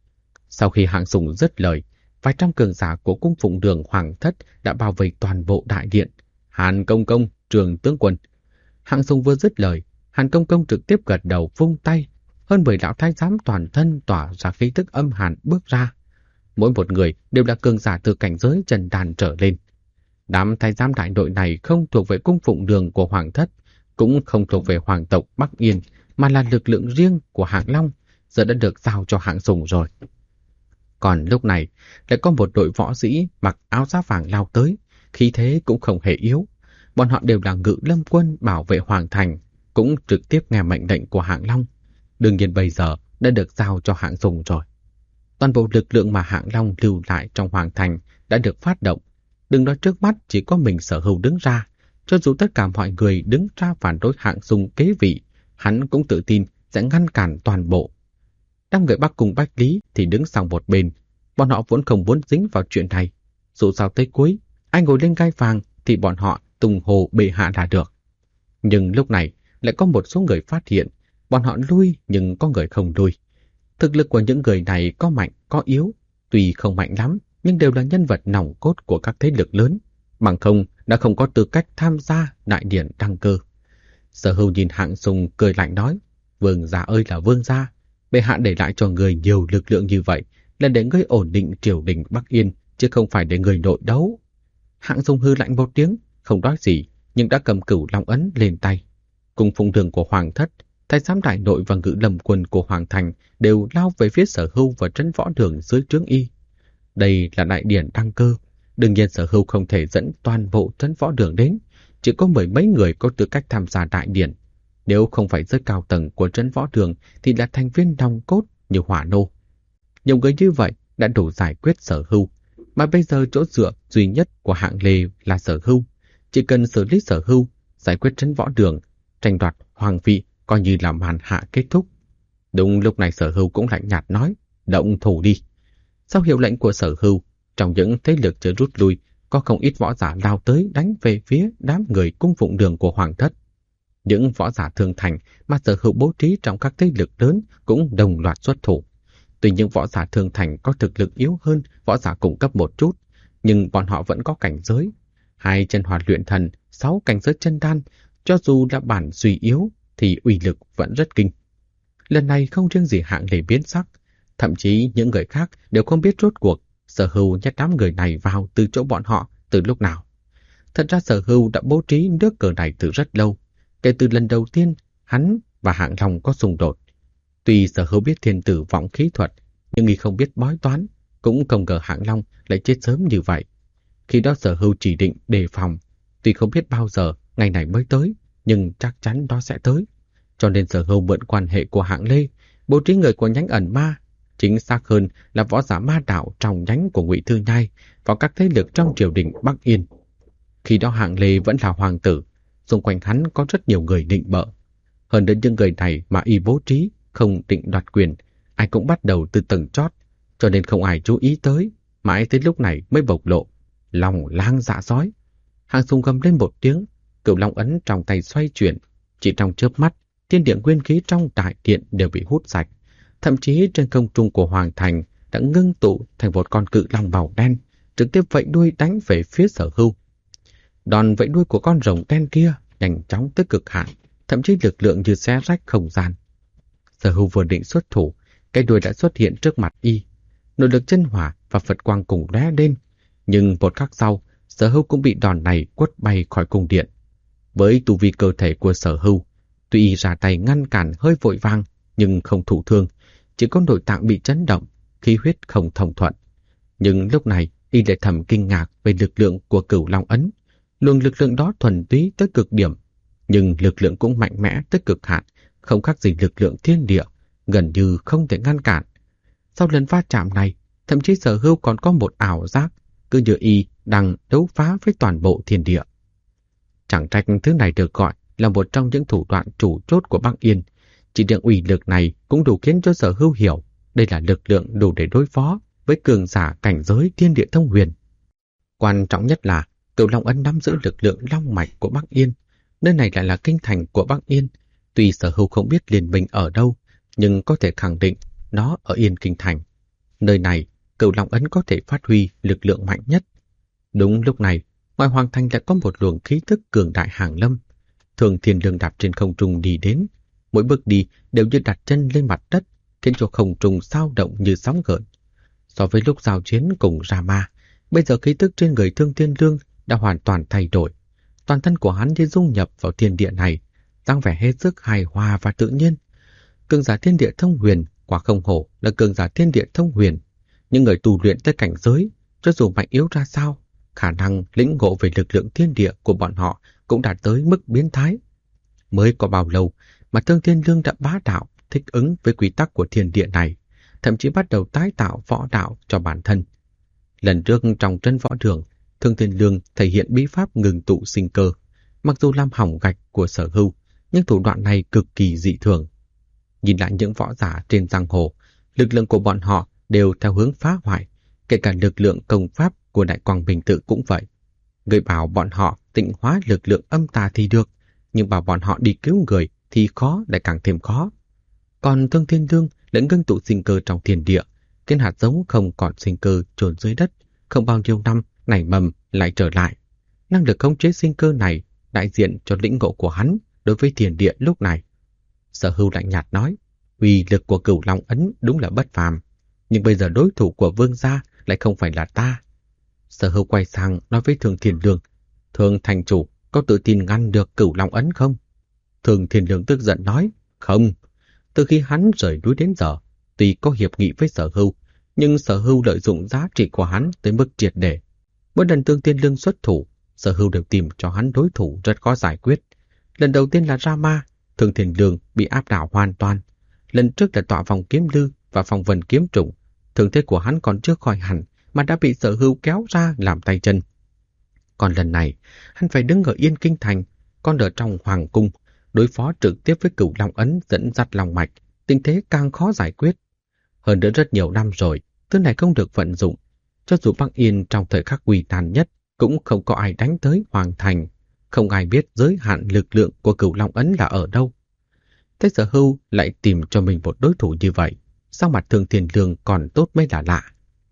Sau khi Hạng Sùng dứt lời, vài trăm cường giả của cung phụng đường hoàng thất đã bao vây toàn bộ đại điện. Hàn Công Công, Trường tướng quân. Hạng Sùng vừa dứt lời, Hàn Công Công trực tiếp gật đầu vung tay. Hơn 10 lão thái giám toàn thân tỏa ra khí tức âm hàn bước ra. Mỗi một người đều là cường giả từ cảnh giới trần đàn trở lên. Đám thái giám đại đội này không thuộc về cung phụng đường của hoàng thất, cũng không thuộc về hoàng tộc Bắc Yên, mà là lực lượng riêng của Hạng Long, giờ đã được giao cho Hạng Sùng rồi. Còn lúc này, lại có một đội võ sĩ mặc áo giáp vàng lao tới, khí thế cũng không hề yếu. Bọn họ đều là ngự lâm quân bảo vệ hoàng thành, cũng trực tiếp nghe mệnh lệnh của Hạng Long. Đương nhiên bây giờ đã được giao cho Hạng Sùng rồi. Toàn bộ lực lượng mà Hạng Long lưu lại trong hoàng thành đã được phát động. Đừng nói trước mắt chỉ có mình Sở Hưu đứng ra, cho dù tất cả mọi người đứng ra phản đối Hạng Sùng kế vị, hắn cũng tự tin sẽ ngăn cản toàn bộ. Đám người Bắc Cung Bách Lý thì đứng sang một bên, bọn họ vốn không muốn dính vào chuyện này. Dù sao tới cuối, ai ngồi lên gai vàng thì bọn họ tung hô bệ hạ là được. Nhưng lúc này lại có một số người phát hiện, bọn họ lui nhưng có người không lui. Thực lực của những người này có mạnh có yếu, tuy không mạnh lắm nhưng đều là nhân vật nòng cốt của các thế lực lớn, bằng không đã không có tư cách tham gia đại điển đăng cơ. Sở Hưu nhìn Hạng Sùng cười lạnh nói, vương gia ơi là vương gia, bệ hạ để lại cho người nhiều lực lượng như vậy, là để ngươi ổn định triều đình Bắc Yên, chứ không phải để người nội đấu. Hạng Dung hư lạnh một tiếng, không nói gì, nhưng đã cầm Cửu Long ấn lên tay. Cùng phụng đường của Hoàng thất, thái giám đại nội và ngự lâm quân của Hoàng thành đều lao về phía Sở Hưu và trấn võ đường dưới trướng y. Đây là đại điển đăng cơ, đương nhiên Sở Hưu không thể dẫn toàn bộ trấn võ đường đến, chỉ có mười mấy người có tư cách tham gia đại điển. Nếu không phải giới cao tầng của trấn võ đường thì là thành viên nòng cốt như Hỏa Nô. Nhiều người như vậy đã đủ giải quyết Sở Hưu, mà bây giờ chỗ dựa duy nhất của Hạng Lê là Sở Hưu. Chỉ cần xử lý Sở Hưu, giải quyết trấn võ đường, tranh đoạt hoàng vị coi như là màn hạ kết thúc. Đúng lúc này Sở Hưu cũng lạnh nhạt nói, động thủ đi. Sau hiệu lệnh của Sở Hưu, trong những thế lực chưa rút lui, có không ít võ giả lao tới đánh về phía đám người cung phụng đường của Hoàng thất. Những võ giả thường thành mà Sở Hưu bố trí trong các thế lực lớn cũng đồng loạt xuất thủ. Tuy những võ giả thường thành có thực lực yếu hơn võ giả cung cấp một chút, nhưng bọn họ vẫn có cảnh giới. 2 chân hỏa luyện thần, 6 cảnh giới chân đan, cho dù là bản suy yếu thì uy lực vẫn rất kinh. Lần này không riêng gì Hạng Lê biến sắc, thậm chí những người khác đều không biết rốt cuộc Sở Hưu nhét đám người này vào từ chỗ bọn họ từ lúc nào. Thật ra Sở Hưu đã bố trí nước cờ này từ rất lâu, kể từ lần đầu tiên hắn và Hạng Long có xung đột. Tuy Sở Hưu biết thiên tử vọng khí thuật, nhưng y không biết bói toán, cũng không ngờ Hạng Long lại chết sớm như vậy. Khi đó Sở Hưu chỉ định đề phòng, tuy không biết bao giờ ngày này mới tới, nhưng chắc chắn đó sẽ tới. Cho nên Sở Hưu mượn quan hệ của Hạng Lê, bố trí người của nhánh ẩn ma, chính xác hơn là võ giả ma đạo trong nhánh của Ngụy Thư Nhai vào các thế lực trong triều đình Bắc Yên. Khi đó Hạng Lê vẫn là hoàng tử, xung quanh hắn có rất nhiều người định bợ. Hơn đến những người này mà y bố trí không định đoạt quyền, ai cũng bắt đầu từ tầng chót, cho nên không ai chú ý tới, mãi tới lúc này mới bộc lộ. Lòng lang dạ sói. Hạng Sùng gầm lên một tiếng, Cửu Long ấn trong tay xoay chuyển, chỉ trong chớp mắt, thiên địa nguyên khí trong đại điện đều bị hút sạch. Thậm chí trên không trung của Hoàng thành đã ngưng tụ thành một con cự long màu đen, trực tiếp vẫy đuôi đánh về phía Sở Hưu. Đòn vẫy đuôi của con rồng đen kia nhanh chóng tới cực hạn, thậm chí lực lượng như xé rách không gian. Sở Hưu vừa định xuất thủ, cái đuôi đã xuất hiện trước mặt y. Nội lực chân hỏa và Phật quang cùng lóe lên, nhưng một khắc sau, Sở Hưu cũng bị đòn này quất bay khỏi cung điện. Với tu vi cơ thể của Sở Hưu, tuy y ra tay ngăn cản hơi vội vàng, nhưng không thụ thương, chỉ có nội tạng bị chấn động, khí huyết không thông thuận. Nhưng lúc này, y lại thầm kinh ngạc về lực lượng của Cửu Long ấn. Luồng lực lượng đó thuần túy tới cực điểm, nhưng lực lượng cũng mạnh mẽ tới cực hạn, không khác gì lực lượng thiên địa, gần như không thể ngăn cản. Sau lần va chạm này, thậm chí Sở Hưu còn có một ảo giác, cứ như y đang đấu phá với toàn bộ thiên địa. Chẳng trách thứ này được gọi là một trong những thủ đoạn chủ chốt của Bắc Yên. Chỉ riêng uy lực này cũng đủ khiến cho Sở Hưu hiểu đây là lực lượng đủ để đối phó với cường giả cảnh giới thiên địa thông huyền. Quan trọng nhất là Cửu Long ấn nắm giữ lực lượng long mạch của Bắc Yên. Nơi này lại là kinh thành của Bắc Yên. Tuy Sở Hưu không biết liên minh ở đâu, nhưng có thể khẳng định nó ở Yên Kinh thành. Nơi này, Cửu Long ấn có thể phát huy lực lượng mạnh nhất. Đúng lúc này, ngoài Hoàng thành lại có một luồng khí tức cường đại hàng lâm. Thường Thiên Lương đạp trên không trung đi đến, mỗi bước đi đều như đặt chân lên mặt đất, khiến cho không trung xao động như sóng gợn. So với lúc giao chiến cùng Rama, bây giờ khí tức trên người Thương Thiên Lương đã hoàn toàn thay đổi. Toàn thân của hắn như dung nhập vào thiên địa này, dáng vẻ hết sức hài hòa và tự nhiên. Cường giả thiên địa thông huyền, quả không hổ là cường giả thiên địa thông huyền. Những người tu luyện tới cảnh giới, cho dù mạnh yếu ra sao, khả năng lĩnh ngộ về lực lượng thiên địa của bọn họ cũng đạt tới mức biến thái. Mới có bao lâu mà Thương Thiên Lương đã bá đạo, thích ứng với quy tắc của thiên địa này, thậm chí bắt đầu tái tạo võ đạo cho bản thân. Lần trước trong trấn võ đường, Thương Thiên Lương thể hiện bí pháp ngừng tụ sinh cơ. Mặc dù làm hỏng gạch của Sở Hưu, nhưng thủ đoạn này cực kỳ dị thường. Nhìn lại những võ giả trên giang hồ, lực lượng của bọn họ đều theo hướng phá hoại, kể cả lực lượng công pháp của Đại Quang Bình Tự cũng vậy. Người bảo bọn họ tịnh hóa lực lượng âm tà thì được, nhưng bảo bọn họ đi cứu người thì khó lại càng thêm khó. Còn Thương Thiên Lương lại ngưng tụ sinh cơ trong thiên địa, khiến hạt giống không còn sinh cơ chôn dưới đất, không bao nhiêu năm nảy mầm lại trở lại. Năng lực khống chế sinh cơ này đại diện cho lĩnh ngộ của hắn đối với thiên địa lúc này. Sở Hưu lạnh nhạt nói, uy lực của Cửu Long ấn đúng là bất phàm, Nhưng bây giờ đối thủ của Vương gia lại không phải là ta. Sở Hưu quay sang nói với Thường Thiên Lương, Thường thành chủ, có tự tin ngăn được Cửu Long ấn không? Thường Thiên Lương tức giận nói, không. Từ khi hắn rời núi đến giờ, tuy có hiệp nghị với Sở Hưu, nhưng Sở Hưu lợi dụng giá trị của hắn tới mức triệt để. Mỗi lần Thường Thiên Lương xuất thủ, Sở Hưu đều tìm cho hắn đối thủ rất khó giải quyết. Lần đầu tiên là Rama, Thường Thiên Lương bị áp đảo hoàn toàn. Lần trước là tọa vòng kiếm lư và phong vân kiếm trùng, thương thế của hắn còn chưa khỏi hẳn mà đã bị Sở Hưu kéo ra làm tay chân. Còn lần này, hắn phải đứng ở Yên Kinh Thành, còn ở trong Hoàng Cung, đối phó trực tiếp với Cửu Long ấn dẫn dắt lòng mạch, tình thế càng khó giải quyết. Hơn nữa rất nhiều năm rồi, thứ này không được vận dụng. Cho dù Bắc Yên trong thời khắc nguy nan nhất, cũng không có ai đánh tới Hoàng Thành, không ai biết giới hạn lực lượng của Cửu Long ấn là ở đâu. Thế Sở Hưu lại tìm cho mình một đối thủ như vậy, sao mặt Thường Thiên Lương còn tốt mới là lạ.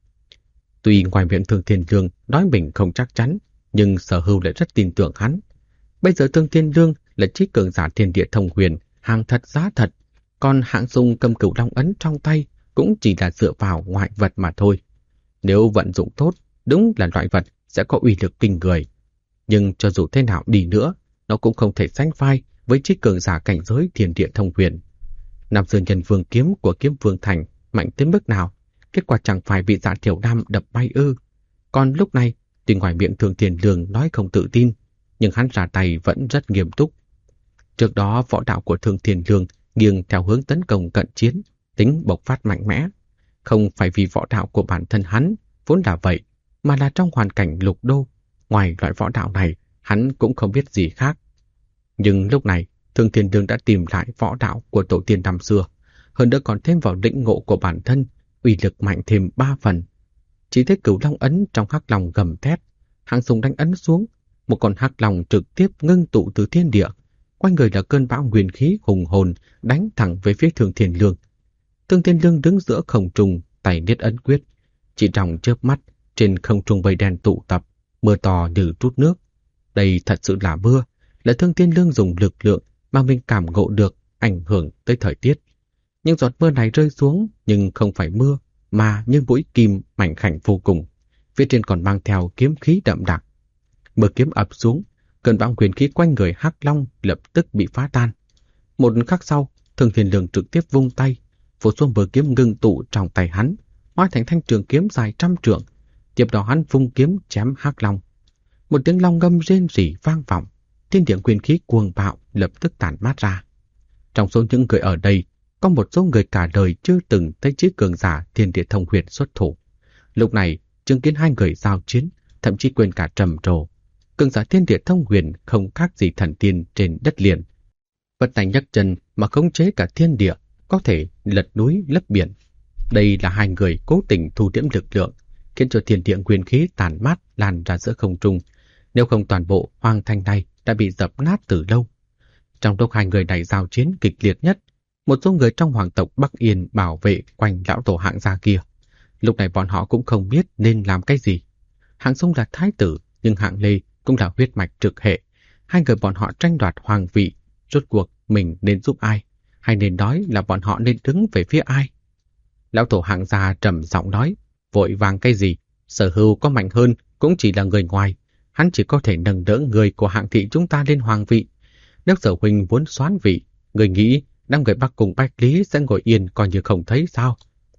Tuy ngoài miệng Thường Thiên Lương nói mình không chắc chắn, nhưng Sở Hưu lại rất tin tưởng hắn. Bây giờ Thường Thiên Lương là trí cường giả thiên địa thông huyền, hàng thật giá thật, còn Hạng Dung cầm Cửu Long ấn trong tay cũng chỉ là dựa vào ngoại vật mà thôi. Nếu vận dụng tốt, đúng là loại vật sẽ có uy lực kinh người. Nhưng cho dù thế nào đi nữa, nó cũng không thể sánh vai với trí cường giả cảnh giới thiên địa thông huyền. Nam Dương Nhân Vương kiếm của Kiếm Vương Thành mạnh tới mức nào, kết quả chẳng phải bị Dạ Thiểu Nam đập bay ư? Còn lúc này, tuy ngoài miệng Thường Thiên Lương nói không tự tin, nhưng hắn ra tay vẫn rất nghiêm túc. Trước đó võ đạo của Thường Thiên Lương nghiêng theo hướng tấn công cận chiến, tính bộc phát mạnh mẽ, không phải vì võ đạo của bản thân hắn vốn là vậy, mà là trong hoàn cảnh lục đô, ngoài loại võ đạo này, hắn cũng không biết gì khác. Nhưng lúc này, Thường Thiên Lương đã tìm lại võ đạo của tổ tiên năm xưa, hơn nữa còn thêm vào lĩnh ngộ của bản thân, uy lực mạnh thêm 3 phần. Chỉ thấy Cửu Long ấn trong hắc long gầm thét, Hạng Dung đánh ấn xuống, một con hắc long trực tiếp ngưng tụ từ thiên địa, quanh người là cơn bão nguyên khí hùng hồn đánh thẳng về phía Thường Thiên Lương. Thường Thiên Lương đứng giữa không trung, tay niết ấn quyết, chỉ trong chớp mắt, trên không trung mây đen tụ tập, mưa to như trút nước. Đây thật sự là mưa, là Thường Thiên Lương dùng lực lượng mà mình cảm ngộ được ảnh hưởng tới thời tiết. Nhưng giọt mưa này rơi xuống nhưng không phải mưa, mà như mũi kim mảnh khảnh vô cùng. Phía trên còn mang theo kiếm khí đậm đặc. Mưa kiếm ập xuống, cơn bão huyền khí quanh người hắc long lập tức bị phá tan. Một khắc sau, Thường Thiên Lương trực tiếp vung tay, vô số mưa kiếm ngưng tụ trong tay hắn, hóa thành thanh trường kiếm dài 100 trượng. Tiếp đó hắn vung kiếm chém hắc long. Một tiếng long ngâm rên rỉ vang vọng, thiên địa quyền khí cuồng bạo lập tức tản mát ra. Trong số những người ở đây, có một số người cả đời chưa từng thấy trí cường giả thiên địa thông huyền xuất thủ. Lúc này, chứng kiến hai người giao chiến, thậm chí quên cả trầm trồ. Cường giả thiên địa thông huyền không khác gì thần tiên trên đất liền. Vật tay nhấc chân mà khống chế cả thiên địa, có thể lật núi lấp biển. Đây là hai người cố tình thu liễm lực lượng, khiến cho thiên địa nguyên khí tàn mát lan ra giữa không trung. Nếu không toàn bộ hoàng thành này đã bị dập nát từ lâu. Trong lúc hai người này giao chiến kịch liệt nhất, một số người trong hoàng tộc Bắc Yên bảo vệ quanh lão tổ Hạng gia kia. Lúc này bọn họ cũng không biết nên làm cái gì. Hạng Dung là thái tử, nhưng Hạng Lê cũng là huyết mạch trực hệ. Hai người bọn họ tranh đoạt hoàng vị, rốt cuộc mình nên giúp ai, hay nên nói là bọn họ nên đứng về phía ai? Lão tổ Hạng gia trầm giọng nói, vội vàng cái gì, Sở Hưu có mạnh hơn cũng chỉ là người ngoài, hắn chỉ có thể nâng đỡ người của Hạng thị chúng ta lên hoàng vị. Nếu Sở huynh muốn soán vị, người nghĩ đám người Bắc cùng Bách Lý sẽ ngồi yên coi như không thấy sao?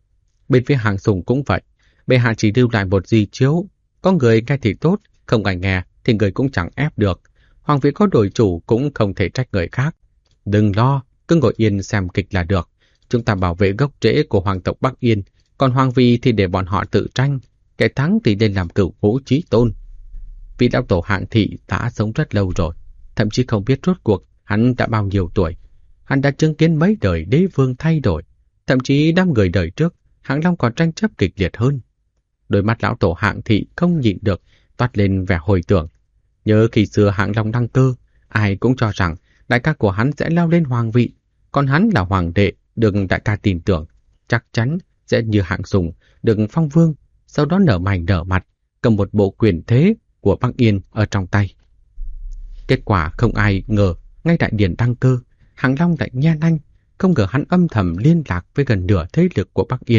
Bên phía Hạng Sùng cũng vậy, bệ hạ chỉ lưu lại một di chiếu, có người nghe thì tốt, không ai nghe thì người cũng chẳng ép được. Hoàng vị có đổi chủ cũng không thể trách người khác. Đừng lo, cứ ngồi yên xem kịch là được. Chúng ta bảo vệ gốc rễ của hoàng tộc Bắc Yên, còn hoàng vị thì để bọn họ tự tranh. Kẻ thắng thì nên làm cửu ngũ chí tôn. Vị lão tổ Hạng thị đã sống rất lâu rồi, thậm chí không biết rốt cuộc hắn đã bao nhiêu tuổi. Hắn đã chứng kiến mấy đời đế vương thay đổi, thậm chí đám người đời trước, Hạng Long còn tranh chấp kịch liệt hơn. Đôi mắt lão tổ Hạng thị không nhịn được toát lên vẻ hồi tưởng. Nhớ khi xưa Hạng Long đăng cơ, ai cũng cho rằng đại ca của hắn sẽ leo lên hoàng vị, còn hắn là hoàng đệ, được đại ca tin tưởng, chắc chắn sẽ như Hạng Sùng, được phong vương, sau đó nở mày nở mặt, cầm một bộ quyền thế của Bắc Yên ở trong tay. Kết quả không ai ngờ, ngay đại điển đăng cơ, Hạng Long lại nhe nanh, không ngờ hắn âm thầm liên lạc với gần nửa thế lực của Bắc Yên,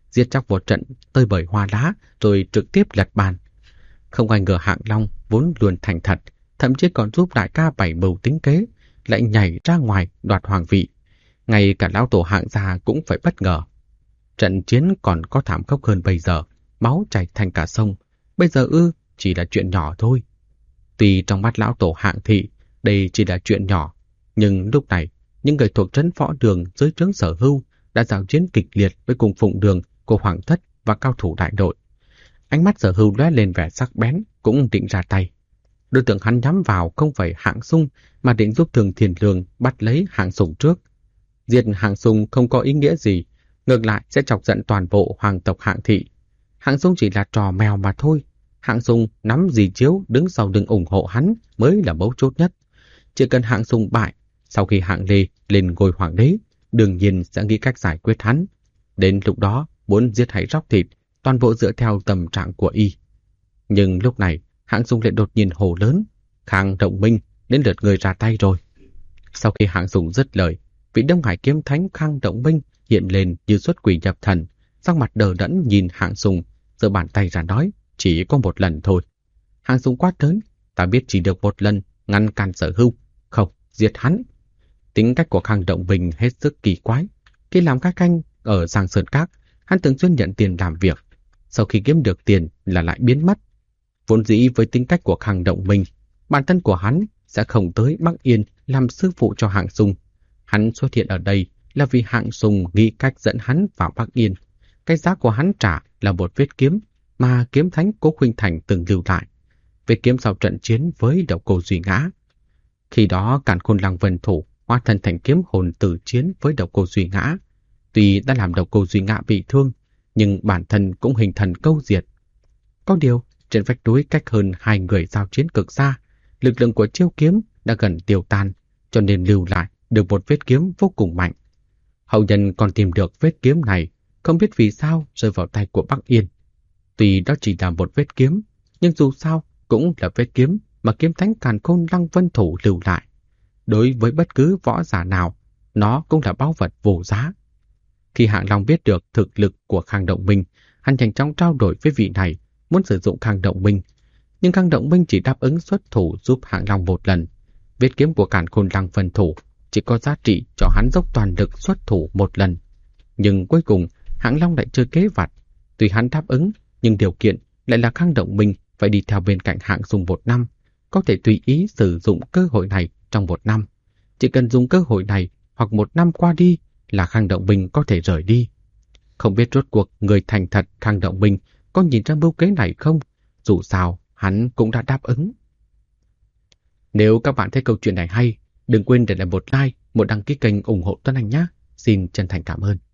giết chóc một trận tơi bời hoa lá rồi trực tiếp lật bàn. Không ai ngờ Hạng Long vốn luôn thành thật, thậm chí còn giúp đại ca bày mưu tính kế, lại nhảy ra ngoài đoạt hoàng vị. Ngay cả lão tổ Hạng gia cũng phải bất ngờ. Trận chiến còn có thảm khốc hơn bây giờ, máu chảy thành cả sông. Bây giờ chỉ là chuyện nhỏ thôi. Tuy trong mắt lão tổ Hạng thị, đây chỉ là chuyện nhỏ, nhưng lúc này, những người thuộc trấn Võ Đường dưới trướng Sở Hưu đã giao chiến kịch liệt với cùng Phụng Đường của Hoàng Thất và cao thủ đại đội. Ánh mắt Sở Hưu lóe lên vẻ sắc bén, cũng định ra tay. Đối tượng hắn nhắm vào không phải Hạng Sung, mà định giúp Thường Thiền Lương bắt lấy Hạng Sung trước. Diệt Hạng Sung không có ý nghĩa gì, ngược lại sẽ chọc giận toàn bộ hoàng tộc Hạng thị. Hạng Sung chỉ là trò mèo mà thôi. Hạng Sung nắm gì chiếu đứng sau lưng ủng hộ hắn mới là mấu chốt nhất. Chỉ cần Hạng Sung bại, sau khi Hạng Lê lên ngôi hoàng đế, đương nhiên sẽ nghĩ cách giải quyết hắn. Đến lúc đó, muốn giết hay róc thịt, toàn bộ dựa theo tâm trạng của y. Nhưng lúc này, Hạng Sung lại đột nhiên hô lớn, Khang Động Minh, đến lượt người ra tay rồi. Sau khi Hạng Sung dứt lời, vị Đông Hải kiếm thánh Khang Động Minh hiện lên như xuất quỷ nhập thần, sắc mặt đờ đẫn nhìn Hạng Sung, giơ bàn tay ra nói, chỉ có một lần thôi. Hạng Sung quát lớn, ta biết chỉ được một lần ngăn cản Sở Hưu, không, giết hắn. Tính cách của Khang Động Minh hết sức kỳ quái. Khi làm các canh ở Giang Sơn Các, hắn thường xuyên nhận tiền làm việc. Sau khi kiếm được tiền là lại biến mất. Vốn dĩ với tính cách của Khang Động Minh, bản thân của hắn sẽ không tới Bắc Yên làm sư phụ cho Hạng Sung. Hắn xuất hiện ở đây là vì Hạng Sung nghĩ cách dẫn hắn vào Bắc Yên. Cái giá của hắn trả là một vết kiếm mà kiếm thánh Cố Khuynh Thành từng lưu lại. Vết kiếm sau trận chiến với Độc Cô Duy Ngã. Khi đó Càn Khôn Lăng Vân Thủ hóa thân thành kiếm hồn tử chiến với Độc Cô Duy Ngã. Tuy đã làm Độc Cô Duy Ngã bị thương, nhưng bản thân cũng hình thần câu diệt. Có điều, trên vách núi cách hơn 2 người giao chiến cực xa, lực lượng của chiêu kiếm đã gần tiêu tan, cho nên lưu lại được một vết kiếm vô cùng mạnh. Hậu nhân còn tìm được vết kiếm này, không biết vì sao rơi vào tay của Bắc Yên. Tuy đó chỉ là một vết kiếm, nhưng dù sao cũng là vết kiếm mà kiếm thánh Càn Khôn Lăng Vân Thủ lưu lại. Đối với bất cứ võ giả nào, nó cũng là báu vật vô giá. Khi Hạng Long biết được thực lực của Khang Động Minh, hắn nhanh chóng trao đổi với vị này, muốn sử dụng Khang Động Minh. Nhưng Khang Động Minh chỉ đáp ứng xuất thủ giúp Hạng Long một lần. Vết kiếm của Càn Khôn Lăng Vân Thủ chỉ có giá trị cho hắn dốc toàn lực xuất thủ một lần. Nhưng cuối cùng, Hạng Long lại chơi kế vặt. Tuy hắn đáp ứng, nhưng điều kiện lại là Khang Động Minh phải đi theo bên cạnh Hạng Sung 1 năm, có thể tùy ý sử dụng cơ hội này trong 1 năm. Chỉ cần dùng cơ hội này hoặc 1 năm qua đi là Khang Động Minh có thể rời đi. Không biết rốt cuộc người thành thật Khang Động Minh có nhìn ra mưu kế này không? Dù sao, hắn cũng đã đáp ứng. Nếu các bạn thấy câu chuyện này hay, đừng quên để lại một like, một đăng ký kênh ủng hộ Tuấn Anh nhé. Xin chân thành cảm ơn.